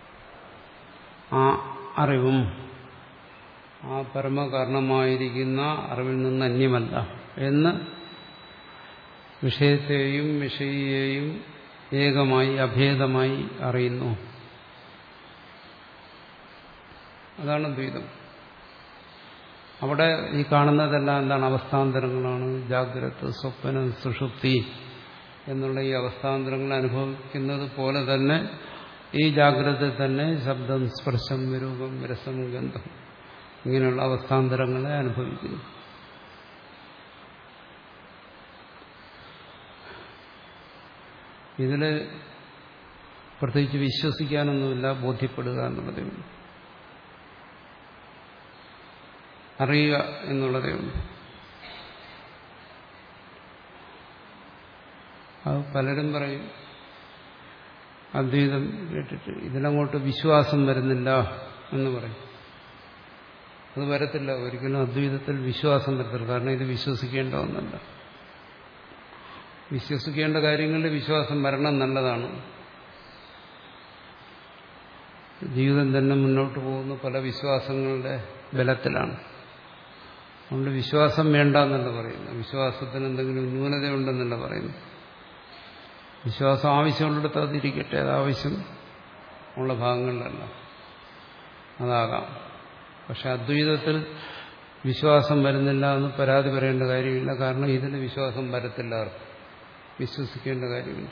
Speaker 1: ആ അറിവും ആ പരമകാരണമായിരിക്കുന്ന അറിവിൽ നിന്ന് അന്യമല്ല എന്ന് വിഷയത്തെയും വിഷയിയെയും ഏകമായി അഭേദമായി അറിയുന്നു. അതാണ് ദ്വൈതം. അവിടെ ഈ കാണുന്നതെല്ലാം എന്താണ്? അവസ്ഥാന്തരങ്ങളാണ്. ജാഗ്രത, സ്വപ്നം, സുഷുപ്തി എന്നുള്ള ഈ അവസ്ഥാന്തരങ്ങൾ അനുഭവിക്കുന്നത് പോലെ തന്നെ ഈ ജാഗ്രതയിൽ തന്നെ ശബ്ദം, സ്പർശം, രൂപം, രസം, ഗന്ധം ഇങ്ങനെയുള്ള അവസ്ഥാന്തരങ്ങളെ അനുഭവിക്കുന്നു. ഇതിൽ പ്രത്യേകിച്ച് വിശ്വസിക്കാനൊന്നുമില്ല, ബോധ്യപ്പെടുക എന്നുള്ളതേ ഉള്ളൂ, അറിയുക എന്നുള്ളതേ ഉള്ളൂ. അത് പലരും പറയും, അദ്വൈതം കേട്ടിട്ട് ഇതിലങ്ങോട്ട് വിശ്വാസം വരുന്നില്ല എന്ന് പറയും. അത് വരത്തില്ല. ഒരിക്കലും അദ്വൈതത്തിൽ വിശ്വാസം വരത്തില്ല. കാരണം ഇത് വിശ്വസിക്കേണ്ട ഒന്നല്ല. വിശ്വസിക്കേണ്ട കാര്യങ്ങളിൽ വിശ്വാസം വരണം നല്ലതാണ്. ജീവിതം തന്നെ മുന്നോട്ട് പോകുന്ന പല വിശ്വാസങ്ങളുടെ ബലത്തിലാണ്. അതുകൊണ്ട് വിശ്വാസം വേണ്ട എന്നല്ല പറയുന്നു. വിശ്വാസത്തിന് എന്തെങ്കിലും ന്യൂനതയുണ്ടെന്നല്ല പറയുന്നു. വിശ്വാസം ആവശ്യമുള്ളിടത്ത് അതിരിക്കട്ടെ. അത് ആവശ്യം ഉള്ള ഭാഗങ്ങളിലല്ല, അതാകാം. പക്ഷെ അദ്വൈതത്തിൽ വിശ്വാസം വരുന്നില്ല എന്ന് പരാതി പറയേണ്ട കാര്യമില്ല. കാരണം ഇതിന് വിശ്വാസം വരത്തില്ല. വിശ്വസിക്കേണ്ട കാര്യമില്ല.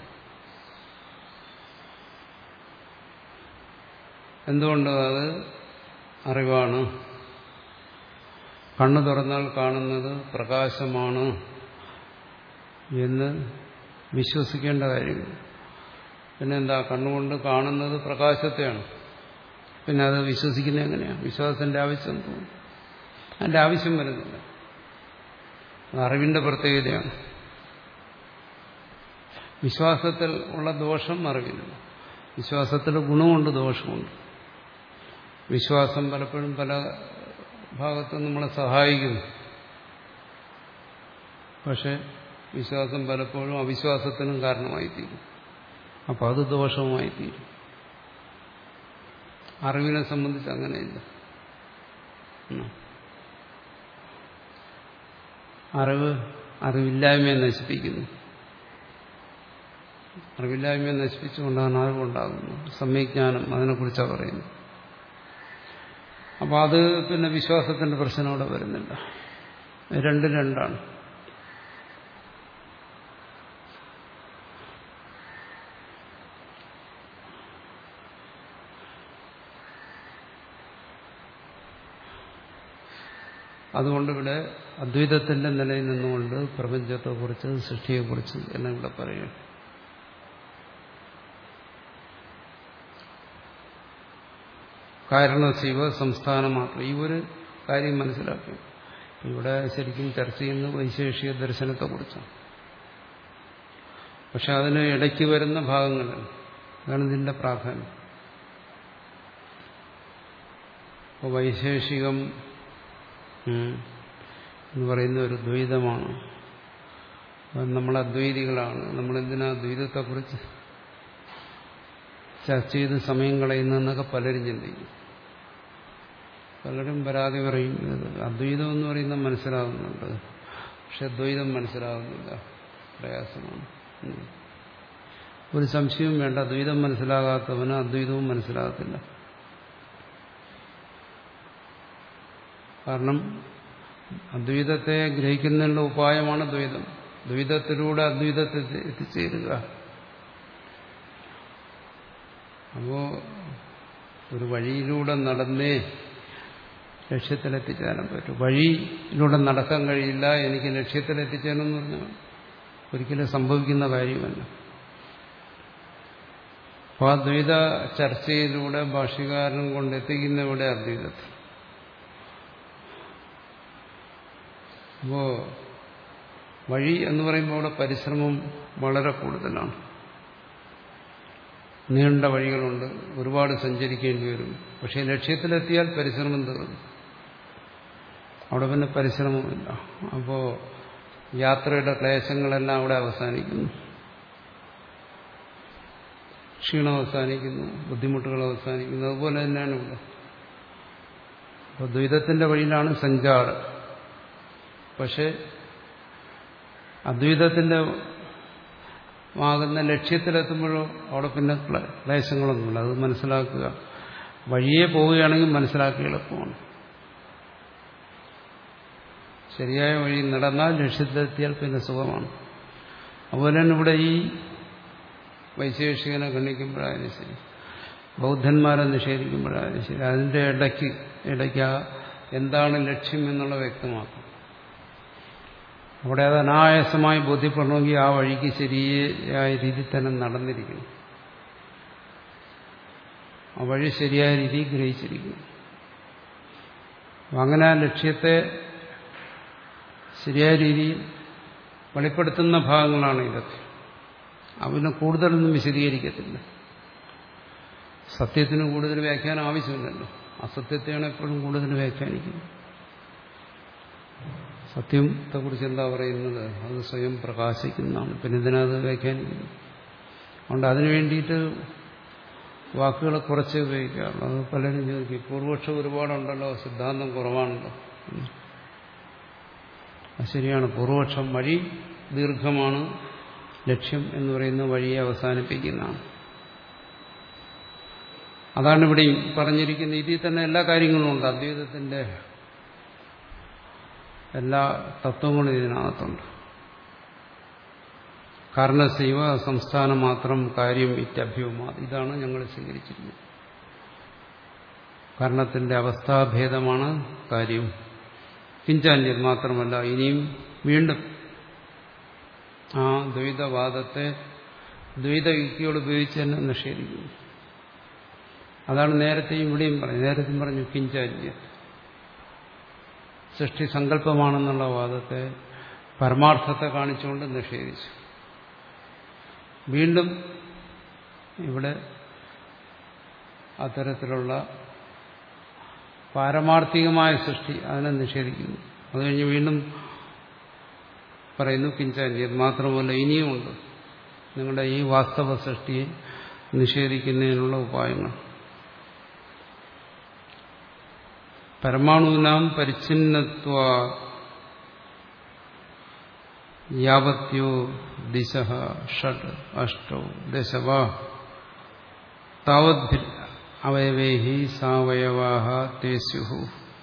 Speaker 1: എന്തുകൊണ്ട്? അത് അറിവാണ്. കണ്ണു തുറന്നാൽ കാണുന്നത് പ്രകാശമാണ് എന്ന് വിശ്വസിക്കേണ്ട കാര്യമില്ല. പിന്നെന്താ? കണ്ണുകൊണ്ട് കാണുന്നത് പ്രകാശത്തെയാണ്. പിന്നെ അത് വിശ്വസിക്കുന്നത് എങ്ങനെയാണ്? വിശ്വാസത്തിന്റെ ആവശ്യം തോന്നും. അതിന്റെ ആവശ്യം വരുന്നില്ല. അത് അറിവിന്റെ പ്രത്യേകതയാണ്. വിശ്വാസത്തിൽ ഉള്ള ദോഷം അറിവില്ല. വിശ്വാസത്തിൽ ഗുണമുണ്ട്, ദോഷമുണ്ട്. വിശ്വാസം പലപ്പോഴും പല ഭാഗത്തും നമ്മളെ സഹായിക്കുന്നു. പക്ഷെ വിശ്വാസം പലപ്പോഴും അവിശ്വാസത്തിനും കാരണമായിത്തീരും. അപ്പം അത് ദോഷവുമായിത്തീരും. അറിവിനെ സംബന്ധിച്ച് അങ്ങനെയില്ല. അറിവ് അറിവില്ലായ്മയെ നശിപ്പിക്കുന്നു. അറിവില്ലായ്മയെ നശിപ്പിച്ചുകൊണ്ടാണ് അറിവുണ്ടാകുന്നത്. സമ്യജ്ഞാനം അതിനെക്കുറിച്ചാണ് പറയുന്നത്. അപ്പം അത് പിന്നെ വിശ്വാസത്തിന്റെ പ്രശ്നം അവിടെ വരുന്നില്ല. രണ്ടും രണ്ടാണ്. അതുകൊണ്ടിവിടെ അദ്വൈതത്തിന്റെ നിലയിൽ നിന്നുകൊണ്ട് പ്രപഞ്ചത്തെക്കുറിച്ച് സൃഷ്ടിയെക്കുറിച്ച് എല്ലാം ഇവിടെ പറയുന്നു. കാരണ ശിവ സംസ്ഥാനം മാത്രം. ഈ ഒരു കാര്യം മനസ്സിലാക്കി. ഇവിടെ ശരിക്കും ചർച്ച ചെയ്യുന്നത് വൈശേഷിക ദർശനത്തെക്കുറിച്ചാണ്. പക്ഷെ അതിന് ഇടയ്ക്ക് വരുന്ന ഭാഗങ്ങളാണ്. അതാണ് ഇതിന്റെ പ്രാധാന്യം. അപ്പോൾ വൈശേഷികം എന്ന് പറയുന്ന ഒരു ദ്വൈതമാണ്. നമ്മൾ അദ്വൈതികളാണ്. നമ്മളെന്തിനാ ദ്വൈതത്തെക്കുറിച്ച് ചർച്ച ചെയ്ത് സമയം കളയുന്നതെന്നൊക്കെ പലരും ചിന്തിക്കും. പലരും പരാതി പറയും, അദ്വൈതം എന്ന് പറയുന്നത് മനസ്സിലാകുന്നുണ്ട്, പക്ഷെ ദ്വൈതം മനസ്സിലാകുന്നില്ല, പ്രയാസമാണ്. ഒരു സംശയവും വേണ്ട. ദ്വൈതം മനസ്സിലാകാത്തവന് അദ്വൈതവും മനസ്സിലാകത്തില്ല. കാരണം അദ്വൈതത്തെ ഗ്രഹിക്കുന്നതിനുള്ള ഉപായമാണ് ദ്വൈതം. ദ്വൈതത്തിലൂടെ അദ്വൈതത്തെ എത്തിച്ചേരുക. അപ്പോ ഒരു വഴിയിലൂടെ നടന്നേ ലക്ഷ്യത്തിലെത്തിച്ചേരാൻ പറ്റും. വഴിയിലൂടെ നടക്കാൻ കഴിയില്ല, എനിക്ക് ലക്ഷ്യത്തിലെത്തിച്ചേരണമെന്ന് പറഞ്ഞാൽ ഒരിക്കലും സംഭവിക്കുന്ന കാര്യമല്ല. അപ്പോൾ ആ ദ്വൈത ചർച്ചയിലൂടെ ഭാഷ്യകാരൻ കൊണ്ടെത്തിക്കുന്ന ഇവിടെ അദ്വൈതത്തിൽ. അപ്പോൾ വഴി എന്ന് പറയുമ്പോൾ അവിടെ പരിശ്രമം വളരെ കൂടുതലാണ്. നീണ്ട വഴികളുണ്ട്, ഒരുപാട് സഞ്ചരിക്കേണ്ടി വരും. പക്ഷേ ലക്ഷ്യത്തിലെത്തിയാൽ പരിശ്രമം തീർന്നു. അവിടെ പിന്നെ പരിശ്രമമില്ല. അപ്പോൾ യാത്രയുടെ ക്ലേശങ്ങളെല്ലാം അവിടെ അവസാനിക്കുന്നു. ക്ഷീണം അവസാനിക്കുന്നു, ബുദ്ധിമുട്ടുകൾ അവസാനിക്കുന്നു. അതുപോലെ തന്നെയാണ് ഇവിടെ. അപ്പോൾ ദ്വൈതത്തിന്റെ വഴിയിലാണ് സഞ്ചാരം. പക്ഷെ അദ്വൈതത്തിന്റെ ആകുന്ന ലക്ഷ്യത്തിലെത്തുമ്പോഴോ അവിടെ പിന്നെ ക്ലേശങ്ങളൊന്നുമില്ല. അത് മനസ്സിലാക്കുക. വഴിയെ പോവുകയാണെങ്കിൽ മനസ്സിലാക്കുക എളുപ്പമാണ്. ശരിയായ വഴി നടന്നാൽ ലക്ഷ്യത്തിലെത്തിയാൽ പിന്നെ സുഖമാണ്. അതുപോലെ തന്നെ ഇവിടെ ഈ വൈശേഷികനെ ഖണ്ഡിക്കുമ്പോഴായാലും ശരി, ബൗദ്ധന്മാരെ നിഷേധിക്കുമ്പോഴായാലും ശരി, അതിൻ്റെ ഇടയ്ക്ക് ഇടയ്ക്ക് എന്താണ് ലക്ഷ്യം എന്നുള്ള വ്യക്തമാക്കും. അവിടെ അത് അനായാസമായി ബോധ്യപ്പെടണമെങ്കിൽ ആ വഴിക്ക് ശരിയായ രീതിയിൽ തന്നെ നടന്നിരിക്കുന്നു. ആ വഴി ശരിയായ രീതിയിൽ ഗ്രഹിച്ചിരിക്കുന്നു. അങ്ങനെ ആ ലക്ഷ്യത്തെ ശരിയായ രീതിയിൽ വെളിപ്പെടുത്തുന്ന ഭാഗങ്ങളാണ് ഇതൊക്കെ. അവന് കൂടുതലൊന്നും വിശദീകരിക്കത്തില്ല. സത്യത്തിന് കൂടുതൽ വ്യാഖ്യാനം ആവശ്യമില്ലല്ലോ. അസത്യത്തെയാണ് എപ്പോഴും കൂടുതൽ വ്യാഖ്യാനിക്കുന്നത്. സത്യത്തെക്കുറിച്ച് എന്താ പറയുന്നത്? അത് സ്വയം പ്രകാശിക്കുന്നതാണ്. പിന്നെ ഇതിനത് വ്യാഖ്യാനിക്കുന്നു. അതുകൊണ്ട് അതിനു വേണ്ടിയിട്ട് വാക്കുകളെ കുറച്ച് ഉപയോഗിക്കാറുള്ളൂ. അത് പലരും ചോദിക്കും, പൂർവപക്ഷം ഒരുപാടുണ്ടല്ലോ, സിദ്ധാന്തം കുറവാണല്ലോ. അത് ശരിയാണ്. പൂർവപക്ഷം വഴി ദീർഘമാണ്, ലക്ഷ്യം എന്ന് പറയുന്ന വഴിയെ അവസാനിപ്പിക്കുന്നതാണ്. അതാണ് ഇവിടെയും പറഞ്ഞിരിക്കുന്നത്. ഇതിൽ തന്നെ എല്ലാ കാര്യങ്ങളും ഉണ്ട്. അദ്വൈതത്തിന്റെ എല്ലാ തത്വങ്ങളും ഇതിനകത്തുണ്ട്. കാരണസൈവ സംസ്ഥാനം മാത്രം കാര്യം ഇത്യഭ്യൂമ. ഇതാണ് ഞങ്ങൾ സ്വീകരിച്ചിരുന്നത്. കാരണത്തിന്റെ അവസ്ഥാഭേദമാണ് കാര്യം. കിഞ്ചാന്യം മാത്രമല്ല, ഇനിയും വീണ്ടും ആ ദ്വൈതവാദത്തെ ദ്വൈതയുക്തിയോട് ഉപയോഗിച്ച് തന്നെ നിഷേധിക്കുന്നു. അതാണ് നേരത്തെയും ഇവിടെയും പറഞ്ഞു. നേരത്തെയും പറഞ്ഞു കിഞ്ചാന്യം സൃഷ്ടി സങ്കല്പമാണെന്നുള്ള വാദത്തെ പരമാർത്ഥത്തെ കാണിച്ചുകൊണ്ട് നിഷേധിച്ചു. വീണ്ടും ഇവിടെ അത്തരത്തിലുള്ള പാരമാർത്ഥികമായ സൃഷ്ടി അതിനെ നിഷേധിക്കുന്നു. അത് കഴിഞ്ഞ് വീണ്ടും പറയുന്നു കിഞ്ചാന്യം മാത്രമല്ല, ഇനിയുമുണ്ട് നിങ്ങളുടെ ഈ വാസ്തവ സൃഷ്ടിയെ നിഷേധിക്കുന്നതിനുള്ള ഉപായങ്ങൾ. പരമാണുനാം പരിച്ഛിന്നത്വ യാവത്യോ ദിശ ഷഡ് അഷ്ടോ ദശവ താവദ്ഭി അവയവൈഹി സാവയവാഹ തേ സ്യുഃ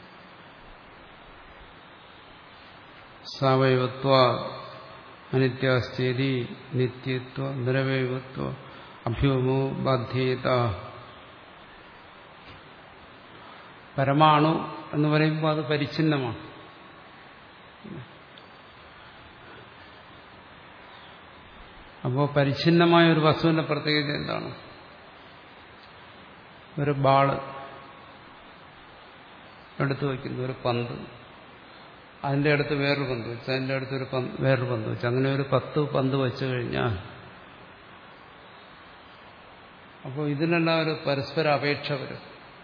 Speaker 1: സാവയവത്വ അനിത്യാസ്തേതി നിത്യത്വ നിരവയവത്വ അഭ്യൂമോ ബാധ്യേത. പരമാണു എന്ന് പറയുമ്പോൾ അത് പരിച്ഛിന്നമാണ്. അപ്പോൾ പരിച്ഛിന്നമായ ഒരു വസ്തുവിന്റെ പ്രത്യേകത എന്താണ്? ഒരു ബാള് എടുത്തു വയ്ക്കുന്നു, ഒരു പന്ത്, അതിൻ്റെ അടുത്ത് വേറൊരു പന്ത് വെച്ച്, അതിൻ്റെ അടുത്തൊരു വേറൊരു പന്ത് വെച്ച്, അങ്ങനെ ഒരു പത്ത് പന്ത് വെച്ചു കഴിഞ്ഞാൽ അപ്പോൾ ഇതിനെല്ലാം ഒരു പരസ്പര അപേക്ഷ വരും.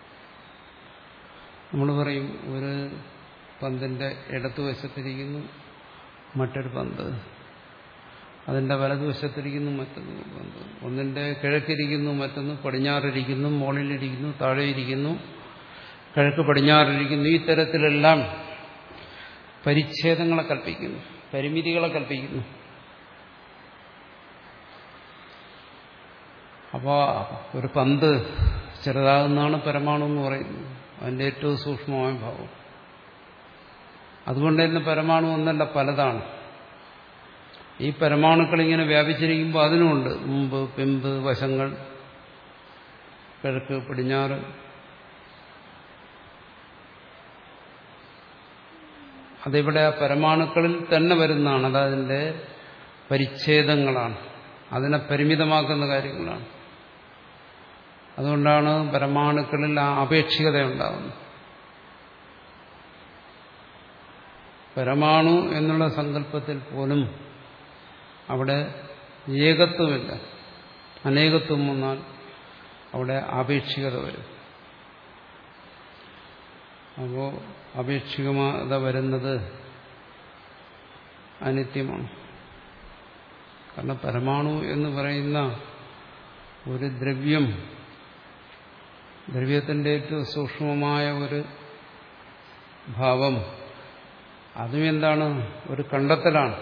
Speaker 1: നമ്മൾ പറയും ഒരു പന്തിൻ്റെ ഇടതുവശത്തിരിക്കുന്നു മറ്റൊരു പന്ത്, അതിൻ്റെ വലതുവശത്തിരിക്കുന്നു മറ്റൊന്ന് പന്ത്, ഒന്നിൻ്റെ കിഴക്കിരിക്കുന്നു മറ്റൊന്ന് പടിഞ്ഞാറിരിക്കുന്നു, മുകളിലിരിക്കുന്നു താഴെയിരിക്കുന്നു, കിഴക്ക് പടിഞ്ഞാറിരിക്കുന്നു. ഈ തരത്തിലെല്ലാം പരിച്ഛേദങ്ങളെ കൽപ്പിക്കുന്നു, പരിമിതികളെ കൽപ്പിക്കുന്നു. അപ്പോൾ ഒരു പന്ത് ചെറുതാകുന്നതാണ് പരമാണു എന്ന് പറയുന്നത്, അതിൻ്റെ ഏറ്റവും സൂക്ഷ്മമായ ഭാവം. അതുകൊണ്ട് തന്നെ പരമാണു ഒന്നല്ല, പലതാണ്. ഈ പരമാണുക്കൾ ഇങ്ങനെ വ്യാപിച്ചിരിക്കുമ്പോൾ അതിനുമുണ്ട് മുമ്പ് പിമ്പ് വശങ്ങൾ, കിഴക്ക് പടിഞ്ഞാറ്. അതിവിടെ ആ പരമാണുക്കളിൽ തന്നെ വരുന്നതാണ്. അതതിൻ്റെ പരിച്ഛേദങ്ങളാണ്, അതിനെ പരിമിതമാക്കുന്ന കാര്യങ്ങളാണ്. അതുകൊണ്ടാണ് പരമാണുക്കളിൽ ആ അപേക്ഷികത ഉണ്ടാകുന്നത്. പരമാണു എന്നുള്ള സങ്കല്പത്തിൽ പോലും അവിടെ ഏകത്വമില്ല, അനേകത്വം വന്നാൽ അവിടെ ആപേക്ഷികത വരും. അപ്പോൾ ആപേക്ഷികത വരുന്നത് അനിത്യമാണ്. കാരണം പരമാണു എന്ന് പറയുന്ന ഒരു ദ്രവ്യം, ദ്രവ്യത്തിൻ്റെ ഏറ്റവും സൂക്ഷ്മമായ ഒരു ഭാവം, അതും എന്താണ്? ഒരു കണ്ടെത്തലാണ്.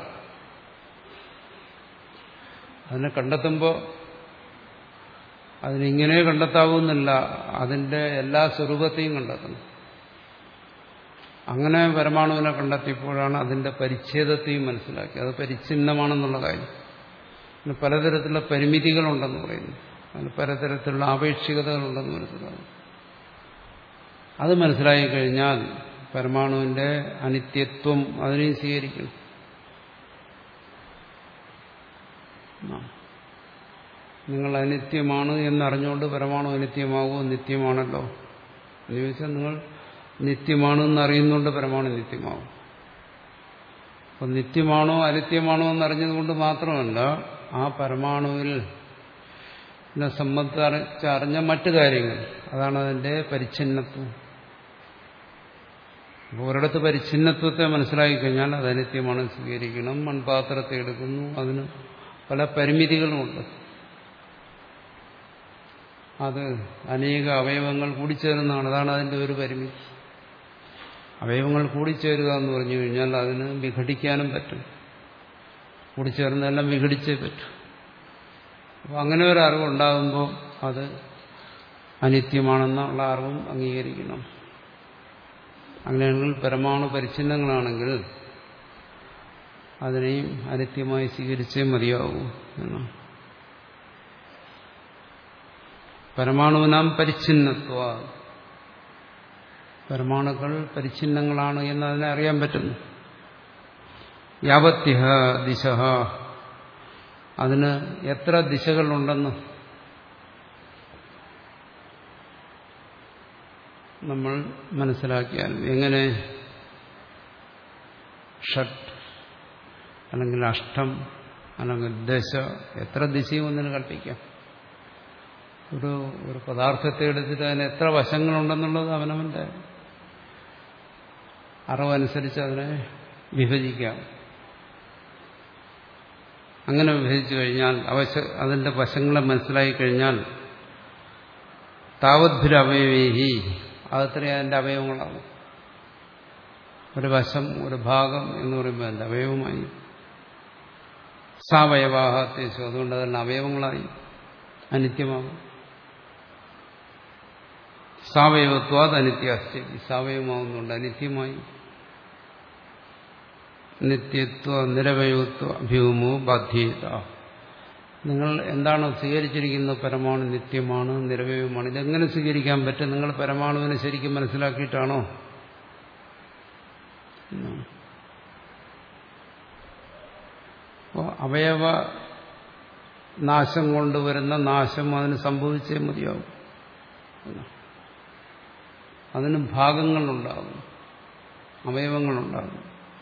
Speaker 1: അതിനെ കണ്ടെത്തുമ്പോൾ അതിനിങ്ങനെ കണ്ടെത്താവുന്നില്ല, അതിൻ്റെ എല്ലാ സ്വരൂപത്തെയും കണ്ടെത്തണം. അങ്ങനെ പരമാണുവിനെ കണ്ടെത്തിയപ്പോഴാണ് അതിൻ്റെ പരിച്ഛേദത്തെയും മനസ്സിലാക്കി. അത് പരിച്ഛിന്നമാണെന്നുള്ള കാര്യം. അതിന് പലതരത്തിലുള്ള പരിമിതികളുണ്ടെന്ന് പറയുന്നു, അതിന് പലതരത്തിലുള്ള ആപേക്ഷികതകളുണ്ടെന്ന് മനസ്സിലാകും. അത് മനസ്സിലാക്കി കഴിഞ്ഞാൽ പരമാണുവിന്റെ അനിത്യത്വം അതിനെയും സ്വീകരിക്കണം. നിങ്ങൾ അനിത്യമാണ് എന്നറിഞ്ഞുകൊണ്ട് പരമാണു അനിത്യമാകുമോ? നിത്യമാണല്ലോ എന്ന് ചോദിച്ചാൽ നിങ്ങൾ നിത്യമാണെന്ന് അറിയുന്നുകൊണ്ട് പരമാണു നിത്യമാകും. അപ്പം നിത്യമാണോ അനിത്യമാണോ എന്നറിഞ്ഞതുകൊണ്ട് മാത്രമല്ല, ആ പരമാണുവിൽ സംബന്ധിച്ച് അറിഞ്ഞ മറ്റു കാര്യങ്ങൾ, അതാണ് അതിൻ്റെ പരിച്ഛിന്നത്വം. അപ്പോൾ ഒരിടത്ത് പരിച്ഛിന്നത്വത്തെ മനസ്സിലാക്കി കഴിഞ്ഞാൽ അത് അനിത്യമാണ്, സ്വീകരിക്കണം. മൺപാത്രത്തെ എടുക്കുന്നു, അതിന് പല പരിമിതികളുമുണ്ട്. അത് അനേക അവയവങ്ങൾ കൂടിച്ചേരുന്നതാണ്. അതാണ് അതിൻ്റെ ഒരു പരിമിതി. അവയവങ്ങൾ കൂടിച്ചേരുക എന്ന് പറഞ്ഞു കഴിഞ്ഞാൽ അതിന് വിഘടിക്കാനും പറ്റും. കൂടിച്ചേർന്നെല്ലാം വിഘടിച്ചേ പറ്റും. അപ്പോൾ അങ്ങനെ ഒരു അറിവുണ്ടാകുമ്പോൾ അത് അനിത്യമാണെന്നുള്ള അറിവും അംഗീകരിക്കണം. അങ്ങനെയാണെങ്കിൽ പരമാണു പരിച്ഛിന്നങ്ങളാണെങ്കിൽ അതിനെയും അനിത്യമായി സ്വീകരിച്ചേ മതിയാവൂ എന്നാണ്. പരമാണുവിനാം പരിച്ഛിന്നത്വ, പരമാണുക്കൾ പരിച്ഛിന്നങ്ങളാണ് എന്നതിനെ അറിയാൻ പറ്റുന്നു. യാവത്യഹ ദിശ, അതിന് എത്ര ദിശകളുണ്ടെന്ന് നമ്മൾ മനസ്സിലാക്കിയാൽ, എങ്ങനെ ഷട്ട് അല്ലെങ്കിൽ അഷ്ടം അല്ലെങ്കിൽ ദശ, എത്ര ദിശയും ഒന്നിന് കൽപ്പിക്കാം. ഒരു ഒരു പദാർത്ഥത്തെ എടുത്തിട്ട് അതിന് എത്ര വശങ്ങളുണ്ടെന്നുള്ളത് അവനവന്റെ അറിവനുസരിച്ച് അതിനെ വിഭജിക്കാം. അങ്ങനെ വിഭജിച്ചു കഴിഞ്ഞാൽ അവശ അതിന്റെ വശങ്ങളെ മനസ്സിലാക്കി കഴിഞ്ഞാൽ താവദ്ഭിരവയവേഹി, അതത്രയും അതിന്റെ അവയവങ്ങളാണ്. ഒരു വശം, ഒരു ഭാഗം എന്ന് പറയുമ്പോൾ അതിന്റെ അവയവമായി. സാവയവാഹത്തേശു, അതുകൊണ്ട് അതെല്ലാം അവയവങ്ങളായി അനിത്യമാകും. സാവയവത്വാത് അനിത്യാസ്തി, സാവയവമാവുന്നുണ്ട് അനിത്യമായി. നിത്യത്വ നിരവയവത്വ അഭ്യൂമോ ബാധ്യത. നിങ്ങൾ എന്താണോ സ്വീകരിച്ചിരിക്കുന്നത് പരമാണു നിത്യമാണ്, നിരവയവമാണ്, ഇതെങ്ങനെ സ്വീകരിക്കാൻ പറ്റും? നിങ്ങൾ പരമാണുവിനെ ശരിക്കും മനസ്സിലാക്കിയിട്ടാണോ? അപ്പോൾ അവയവ നാശം കൊണ്ടുവരുന്ന നാശം അതിന് സംഭവിച്ചേ മതിയാവും. അതിന് ഭാഗങ്ങളുണ്ടാകും, അവയവങ്ങളുണ്ടാകും.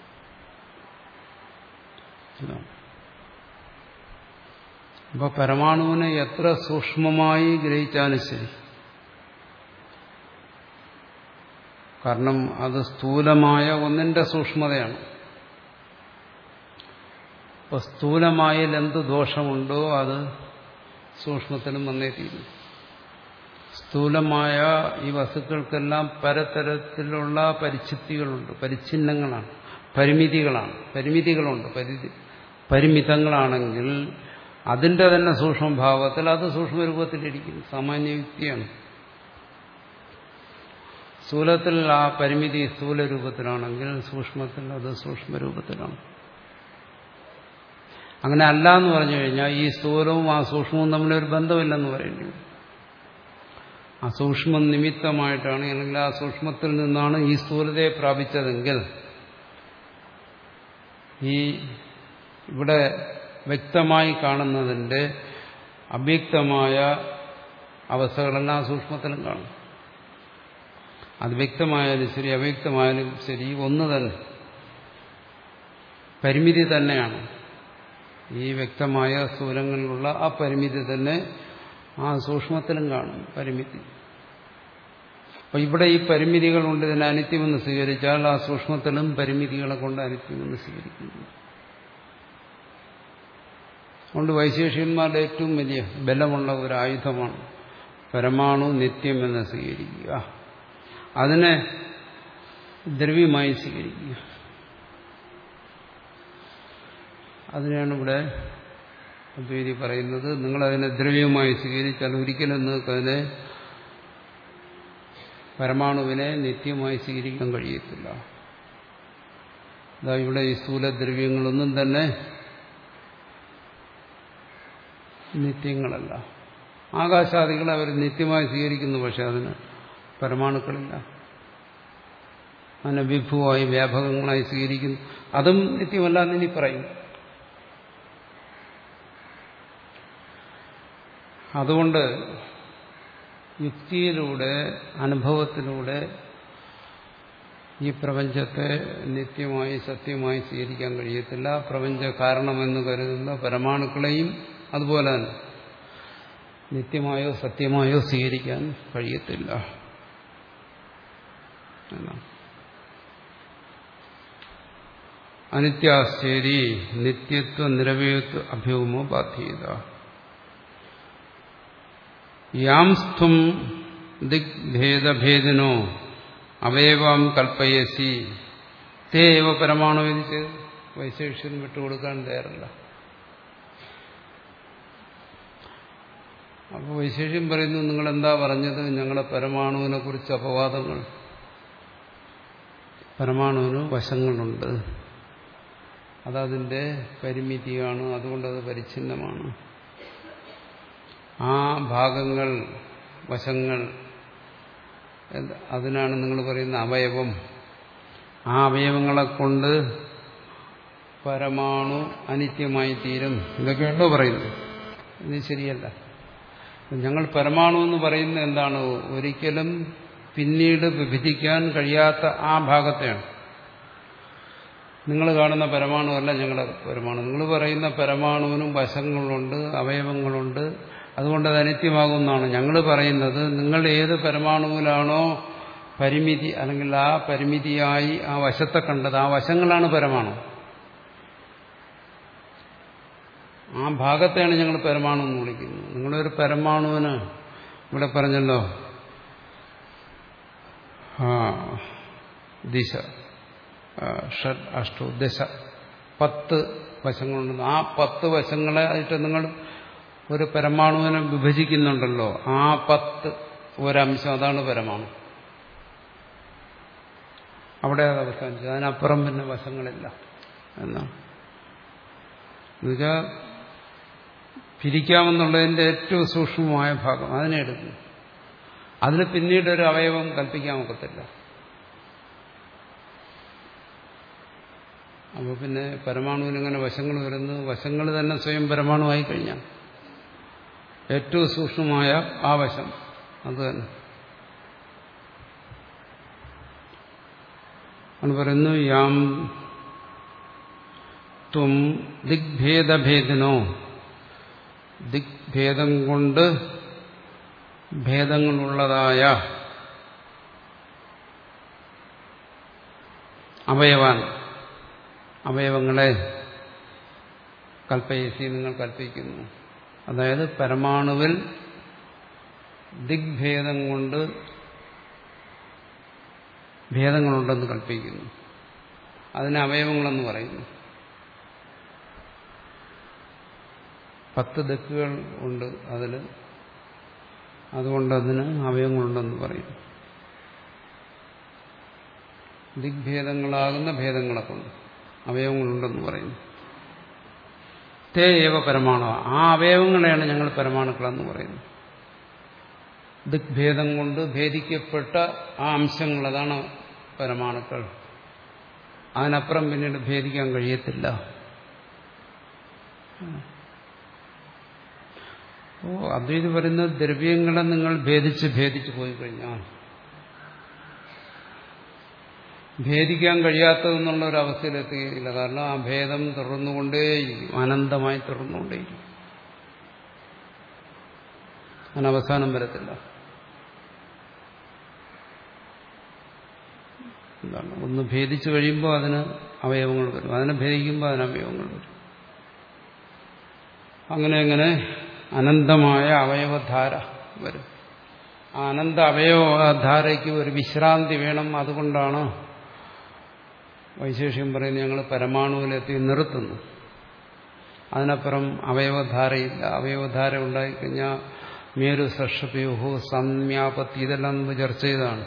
Speaker 1: അപ്പൊ പരമാണുവിനെ എത്ര സൂക്ഷ്മമായി ഗ്രഹിച്ചാലും ശരി, കാരണം അത് സ്ഥൂലമായ ഒന്നിന്റെ സൂക്ഷ്മതയാണ്. അപ്പൊ സ്ഥൂലമായതിൽ എന്ത് ദോഷമുണ്ടോ അത് സൂക്ഷ്മത്തിലും വന്നേ തീരും. സ്ഥൂലമായ ഈ വസ്തുക്കൾക്കെല്ലാം പലതരത്തിലുള്ള പരിച്ഛിത്തികളുണ്ട്, പരിച്ഛിന്നങ്ങളാണ്, പരിമിതികളാണ്, പരിമിതികളുണ്ട്. പരിധി പരിമിതങ്ങളാണെങ്കിൽ അതിന്റെ തന്നെ സൂക്ഷ്മഭാവത്തിൽ അത് സൂക്ഷ്മരൂപത്തിലിരിക്കും. സാമാന്യ യുക്തിയാണ്. സ്ഥൂലത്തിൽ ആ പരിമിതി സ്ഥൂലരൂപത്തിലാണെങ്കിൽ സൂക്ഷ്മത്തിൽ അത് സൂക്ഷ്മരൂപത്തിലാണ്. അങ്ങനെ അല്ല എന്ന് പറഞ്ഞു കഴിഞ്ഞാൽ ഈ സ്ഥൂലവും ആ സൂക്ഷ്മവും തമ്മിലൊരു ബന്ധമില്ലെന്ന് പറയേണ്ടി വരും. ആ സൂക്ഷ്മം നിമിത്തമായിട്ടാണ്, അല്ലെങ്കിൽ ആ സൂക്ഷ്മത്തിൽ നിന്നാണ് ഈ സ്ഥൂലതയെ പ്രാപിച്ചതെങ്കിൽ ഈ ഇവിടെ വ്യക്തമായി കാണുന്നതിന്റെ അവ്യക്തമായ അവസ്ഥകളെല്ലാം ആ സൂക്ഷ്മത്തിലും കാണും. അത് വ്യക്തമായാലും ശരി അവ്യക്തമായാലും ശരി ഒന്ന് തന്നെ, പരിമിതി തന്നെയാണ്. ഈ വ്യക്തമായ സ്ഥൂലങ്ങളിലുള്ള ആ പരിമിതി തന്നെ ആ സൂക്ഷ്മത്തിലും കാണും, പരിമിതി. അപ്പൊ ഇവിടെ ഈ പരിമിതികളുണ്ട്, ഇതിനെ അനിത്യമെന്ന് സ്വീകരിച്ചാൽ ആ സൂക്ഷ്മത്തിലും പരിമിതികളെ കൊണ്ട് അനിത്യമെന്ന് സ്വീകരിക്കുന്നു. അതുകൊണ്ട് വൈശേഷികന്മാരുടെ ഏറ്റവും വലിയ ബലമുള്ള ഒരു ആയുധമാണ് പരമാണു നിത്യമെന്ന് സ്വീകരിക്കുക, അതിനെ ദ്രവ്യമായി സ്വീകരിക്കുക. അതിനാണ് ഇവിടെ അദ്വൈതി പറയുന്നത്, നിങ്ങളതിനെ ദ്രവ്യമായി സ്വീകരിച്ചാൽ ഒരിക്കലും നിങ്ങൾക്ക് അതിനെ പരമാണുവിനെ നിത്യമായി സ്വീകരിക്കാൻ കഴിയത്തില്ല. അതാ ഇവിടെ ഈ സ്ഥൂലദ്രവ്യങ്ങളൊന്നും തന്നെ നിത്യങ്ങളല്ല. ആകാശാദികളെ അവർ നിത്യമായി സ്വീകരിക്കുന്നു, പക്ഷെ അതിന് പരമാണുക്കളില്ല. അതിനെ വിഭുവായി വ്യാപകങ്ങളായി സ്വീകരിക്കുന്നു, അതും നിത്യമല്ല എന്നിനി പറയും. അതുകൊണ്ട് യുക്തിയിലൂടെ അനുഭവത്തിലൂടെ ഈ പ്രപഞ്ചത്തെ നിത്യമായി സത്യമായി സ്വീകരിക്കാൻ കഴിയത്തില്ല. പ്രപഞ്ച കാരണമെന്ന് കരുതുന്ന പരമാണുക്കളെയും അതുപോലെ തന്നെ നിത്യമായോ സത്യമായോ സ്വീകരിക്കാൻ കഴിയത്തില്ല എന്നാണ്. അനിത്യാശ്ചേരി നിത്യത്വ നിരവയത്വ അഭ്യൂമോ ബാധ്യത. യാം സ്ഥും ദിഗ്ഭേദഭേദിനോ അവയവം കൽപ്പയസി തേ ഏവ പരമാണു എന്ന് വൈശേഷ്യൻ വിട്ടുകൊടുക്കാൻ തയ്യാറല്ല. അപ്പോൾ വൈശേഷ്യം പറയുന്നു, നിങ്ങളെന്താ പറഞ്ഞത്? ഞങ്ങളെ പരമാണുവിനെ കുറിച്ച് അപവാദങ്ങൾ. പരമാണുവിന് വശങ്ങളുണ്ട്, അതതിൻ്റെ പരിമിതിയാണ്, അതുകൊണ്ടത് പരിച്ഛിന്നമാണ്. ആ ഭാഗങ്ങൾ, വശങ്ങൾ, അതിനാണ് നിങ്ങൾ പറയുന്ന അവയവം. ആ അവയവങ്ങളെ കൊണ്ട് പരമാണു അനിത്യമായി തീരും. ഇതൊക്കെയുണ്ടോ പറയുന്നത്? ഇത് ശരിയല്ല. ഞങ്ങൾ പരമാണു എന്ന് പറയുന്നത് എന്താണ്? ഒരിക്കലും പിന്നീട് വിഭജിക്കാൻ കഴിയാത്ത ആ ഭാഗത്തെയാണ്. നിങ്ങൾ കാണുന്ന പരമാണുവല്ല ഞങ്ങളുടെ പരമാണു. നിങ്ങൾ പറയുന്ന പരമാണുവിനും വശങ്ങളുണ്ട്, അവയവങ്ങളുണ്ട്, അതുകൊണ്ട് അത് അനിത്യമാകുമെന്നാണ് ഞങ്ങൾ പറയുന്നത്. നിങ്ങൾ ഏത് പരമാണുവിലാണോ പരിമിതി, അല്ലെങ്കിൽ ആ പരിമിതിയായി ആ വശത്തെ കണ്ടത്, ആ വശങ്ങളാണ് പരമാണു. ആ ഭാഗത്തെയാണ് ഞങ്ങൾ പരമാണു എന്ന് വിളിക്കുന്നത്. നിങ്ങളൊരു പരമാണുവിന് ഇവിടെ പറഞ്ഞല്ലോ, ആ ദിശ ഷഡ് അഷ്ടു ദശ പത്ത് വശങ്ങളുണ്ട്. ആ പത്ത് വശങ്ങളെ ആയിട്ട് നിങ്ങൾ ഒരു പരമാണുവിനെ വിഭജിക്കുന്നുണ്ടല്ലോ, ആ പത്ത് ഒരംശം, അതാണ് പരമാണു. അവിടെ അത് അവസാനിച്ചു. അതിനപ്പുറം പിന്നെ വശങ്ങളില്ല എന്നാണ്. എന്നുവെച്ചാൽ പിരിക്കാമെന്നുള്ളതിൻ്റെ ഏറ്റവും സൂക്ഷ്മമായ ഭാഗം അതിനെ എടുക്കും. അതിന് പിന്നീട് ഒരു അവയവം കൽപ്പിക്കാൻ ഒക്കത്തില്ല. അപ്പോൾ പിന്നെ പരമാണുവിനിങ്ങനെ വശങ്ങൾ വരുന്നു. വശങ്ങൾ തന്നെ സ്വയം പരമാണുവായി കഴിഞ്ഞാൽ ഏറ്റവും സൂക്ഷ്മമായ ആ വശം അത് തന്നെ ആണ് പറയുന്നു. യാം ത്വം ദിഗ്ഭേദഭേദിനോ, ദിഗ്ഭേദം കൊണ്ട് ഭേദങ്ങളുള്ളതായ അവയവാൻ, അവയവങ്ങളെ കൽപ്പയസി നിങ്ങൾ കൽപ്പിക്കുന്നു. അതായത് പരമാണുവിൽ ദിഗ്ഭേദം കൊണ്ട് ഭേദങ്ങളുണ്ടെന്ന് കൽപ്പിക്കുന്നു. അതിന് അവയവങ്ങളെന്ന് പറയുന്നു. പത്ത് ദിക്കുകൾ ഉണ്ട് അതിൽ, അതുകൊണ്ട് അതിന് അവയവങ്ങളുണ്ടെന്ന് പറയും. ദിഗ്ഭേദങ്ങളാകുന്ന ഭേദങ്ങളെ കൊണ്ട് അവയവങ്ങളുണ്ടെന്ന് പറയുന്നു. തേ ഏവ പരമാണു, ആ അവയവങ്ങളെയാണ് ഞങ്ങൾ പരമാണുക്കളെന്ന് പറയുന്നത്. ദിഗ്ഭേദം കൊണ്ട് ഭേദിക്കപ്പെട്ട ആ അംശങ്ങൾ, അതാണ് പരമാണുക്കൾ. അതിനപ്പുറം പിന്നീട് ഭേദിക്കാൻ കഴിയത്തില്ല. ഓ അദ്വൈതി പറയുന്നത് ദ്രവ്യങ്ങളെ നിങ്ങൾ ഭേദിച്ച് ഭേദിച്ച് പോയി കഴിഞ്ഞാൽ ഭേദിക്കാൻ കഴിയാത്തതെന്നുള്ള ഒരു അവസ്ഥയിലെത്തുകയില്ല. കാരണം ആ ഭേദം തുടർന്നുകൊണ്ടേയിരിക്കും, അനന്തമായി തുടർന്നുകൊണ്ടേയിരിക്കും, അതിനവസാനം വരത്തില്ല. എന്താണ്? ഒന്ന് ഭേദിച്ചു കഴിയുമ്പോൾ അതിന് അവയവങ്ങൾ വരും, അതിനെ ഭേദിക്കുമ്പോൾ അതിന് അവയവങ്ങൾ വരും. അങ്ങനെ അങ്ങനെ അനന്തമായ അവയവധാര വരും. ആ അനന്ത അവയവധാരയ്ക്ക് ഒരു വിശ്രാന്തി വേണം. അതുകൊണ്ടാണ് വൈശേഷ്യം പറയുന്നത് ഞങ്ങൾ പരമാണുവിലെത്തി നിർത്തുന്നു. അതിനപ്പുറം അവയവധാരയില്ല. അവയവധാര ഉണ്ടായിക്കഴിഞ്ഞാൽ മേരു സഷപ്യൂഹു സംജ്ഞാപത്തി, ഇതെല്ലാം മുമ്പ് ചർച്ച ചെയ്തതാണ്.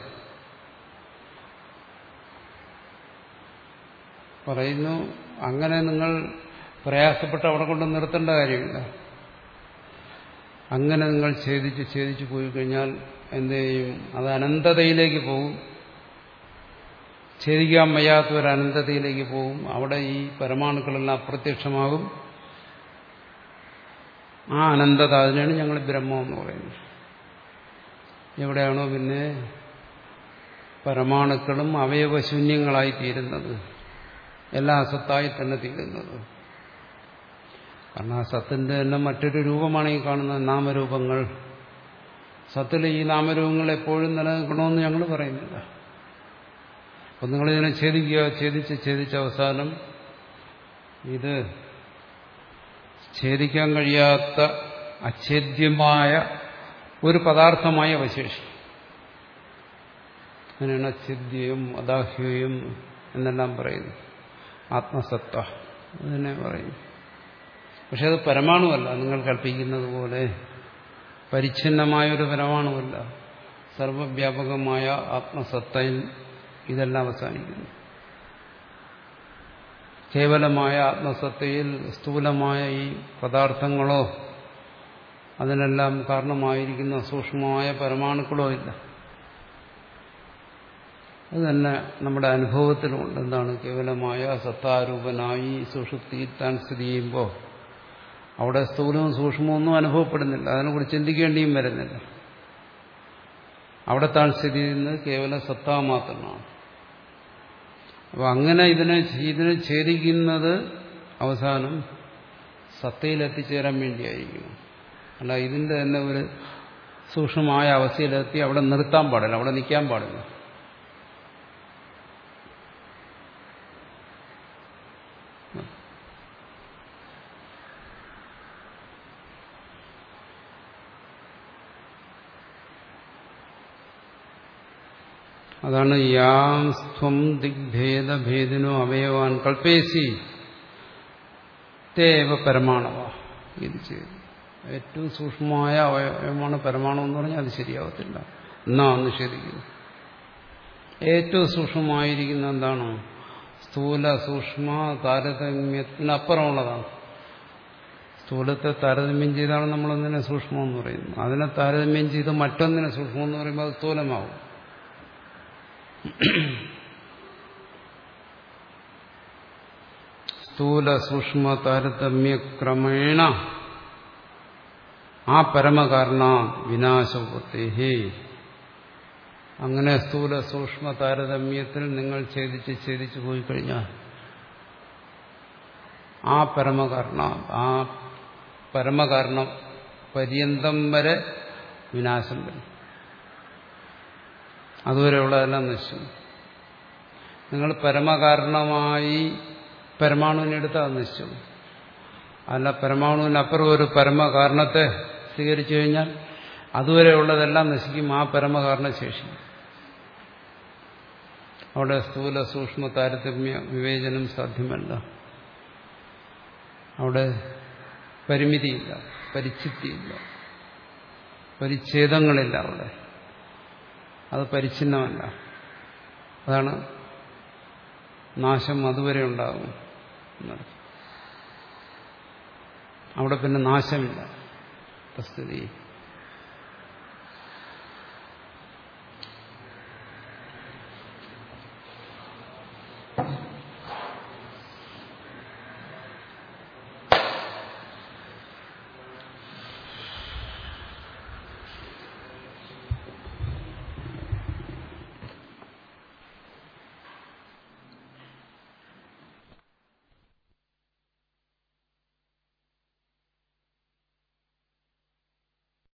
Speaker 1: പറയുന്നു അങ്ങനെ നിങ്ങൾ പ്രയാസപ്പെട്ട് അവിടെ കൊണ്ട് നിർത്തേണ്ട കാര്യമില്ല. അങ്ങനെ നിങ്ങൾ ഛേദിച്ച് ഛേദിച്ച് പോയി കഴിഞ്ഞാൽ എന്ത് ചെയ്യും? അത് അനന്തതയിലേക്ക് പോകും. ഛേദിക്കാൻ വയ്യാത്ത ഒരു അനന്തതയിലേക്ക് പോകും. അവിടെ ഈ പരമാണുക്കളെല്ലാം അപ്രത്യക്ഷമാകും. ആ അനന്തത, അതിനാണ് ഞങ്ങൾ ബ്രഹ്മം എന്ന് പറയുന്നത്. എവിടെയാണോ പിന്നെ പരമാണുക്കളും അവയവശൂന്യങ്ങളായി തീരുന്നത്, എല്ലാം അസത്തായി തന്നെ തീരുന്നത്. കാരണം ആ സത്തിന്റെ തന്നെ മറ്റൊരു രൂപമാണ് ഈ കാണുന്ന നാമരൂപങ്ങൾ. സത്തിൽ ഈ നാമരൂപങ്ങൾ എപ്പോഴും നിലനിൽക്കണമെന്ന് ഞങ്ങൾ പറയുന്നില്ല. അപ്പം നിങ്ങളിതിനെ ഛേദിക്കുക, ഛേദിച്ച് ഛേദിച്ച് അവസാനം ഇത് ഛേദിക്കാൻ കഴിയാത്ത അച്ഛേദ്യമായ ഒരു പദാർത്ഥമായി അവശേഷിക്കും. അങ്ങനെയാണ് അച്ഛേദ്യം അദാഹ്യം എന്നെല്ലാം പറയുന്നു. ആത്മസത്ത അതിനെ പറയുന്നു. പക്ഷെ അത് പരമാണുവല്ല, നിങ്ങൾ കൽപ്പിക്കുന്നത് പോലെ പരിച്ഛിന്നമായൊരു പരമാണുവല്ല. സർവവ്യാപകമായ ആത്മസത്തയിൽ ഇതെല്ലാം അവസാനിക്കുന്നു. കേവലമായ ആത്മസത്തയിൽ സ്ഥൂലമായ ഈ പദാർത്ഥങ്ങളോ അതിനെല്ലാം കാരണമായിരിക്കുന്ന സൂക്ഷ്മമായ പരമാണുക്കളോ ഇല്ല. അത് തന്നെ നമ്മുടെ അനുഭവത്തിലുണ്ട്. എന്താണ്? കേവലമായ സത്താരൂപനായി സുഷുപ്തിയിൽ താൻ സ്ഥിതി ചെയ്യുമ്പോൾ അവിടെ സ്ഥൂലവും സൂക്ഷ്മവും ഒന്നും അനുഭവപ്പെടുന്നില്ല, അതിനെക്കുറിച്ച് ചിന്തിക്കേണ്ടിയും വരുന്നില്ല. അവിടെ താൻ സ്ഥിതി ചെയ്യുന്നത് കേവല സത്താ മാത്രമാണ്. അപ്പോൾ അങ്ങനെ ഇതിനെ ഇതിനെ ഛേദിക്കുന്നത് അവസാനം സത്തയിൽ എത്തിച്ചേരാൻ വേണ്ടിയായിരിക്കും. അല്ല ഇതിൻ്റെ തന്നെ ഒരു സൂക്ഷ്മമായ അവസ്ഥയിലെത്തി അവിടെ നിർത്താൻ പാടില്ല, അവിടെ നിൽക്കാൻ പാടില്ല. അതാണ് യാം സ്വം ദിഗ്ഭേദഭേദിനോ അവയവാൻ കൽപ്പേസി തേവ പരമാണവ. ഇത് ചെയ്തു ഏറ്റവും സൂക്ഷ്മമായ അവയവമാണ് പരമാണു എന്ന് പറഞ്ഞാൽ അത് ശരിയാവത്തില്ല, എന്നാ നിഷേധിക്കുന്നു. ഏറ്റവും സൂക്ഷ്മമായിരിക്കുന്ന എന്താണോ സ്ഥൂല സൂക്ഷ്മ താരതമ്യത്തിനപ്പുറമുള്ളതാണ്. സ്ഥൂലത്തെ താരതമ്യം ചെയ്താണ് നമ്മളൊന്നിനെ സൂക്ഷ്മമെന്ന് പറയുന്നത്. അതിനെ താരതമ്യം ചെയ്ത് മറ്റൊന്നിനെ സൂക്ഷ്മമെന്ന് പറയുമ്പോൾ അത് സ്ഥൂലമാവും. സ്ഥൂല സൂക്ഷ്മ താരതമ്യക്രമേണ ആ പരമകാരണ വിനാശോപത്തേഹി. അങ്ങനെ സ്ഥൂല സൂക്ഷ്മ താരതമ്യത്തിൽ നിങ്ങൾ ഛേദിച്ച് ഛേദിച്ചു പോയി കഴിഞ്ഞാൽ ആ പരമകാരണ ആ പരമകാരണ പര്യന്തം വരെ വിനാശം വരും. അതുവരെയുള്ളതെല്ലാം നശിച്ചു. നിങ്ങൾ പരമകാരണമായി പരമാണുവിനെടുത്താൽ നശിച്ചു. അല്ല പരമാണുവിനപ്പുറം ഒരു പരമകാരണത്തെ സ്വീകരിച്ചു കഴിഞ്ഞാൽ അതുവരെയുള്ളതെല്ലാം നശിക്കും. ആ പരമകാരണ ശേഷി അവിടെ സ്ഥൂല സൂക്ഷ്മ താരതമ്യ വിവേചനം സാധ്യമല്ല. അവിടെ പരിമിതിയില്ല, പരിച്ഛിത്തിയില്ല, പരിച്ഛേദങ്ങളില്ല. അവിടെ അത് പരിച്ഛിന്നമല്ല. അതാണ് നാശം അതുവരെ ഉണ്ടാകും എന്നർത്ഥം. അവിടെ പിന്നെ നാശമില്ല സ്ഥിതി.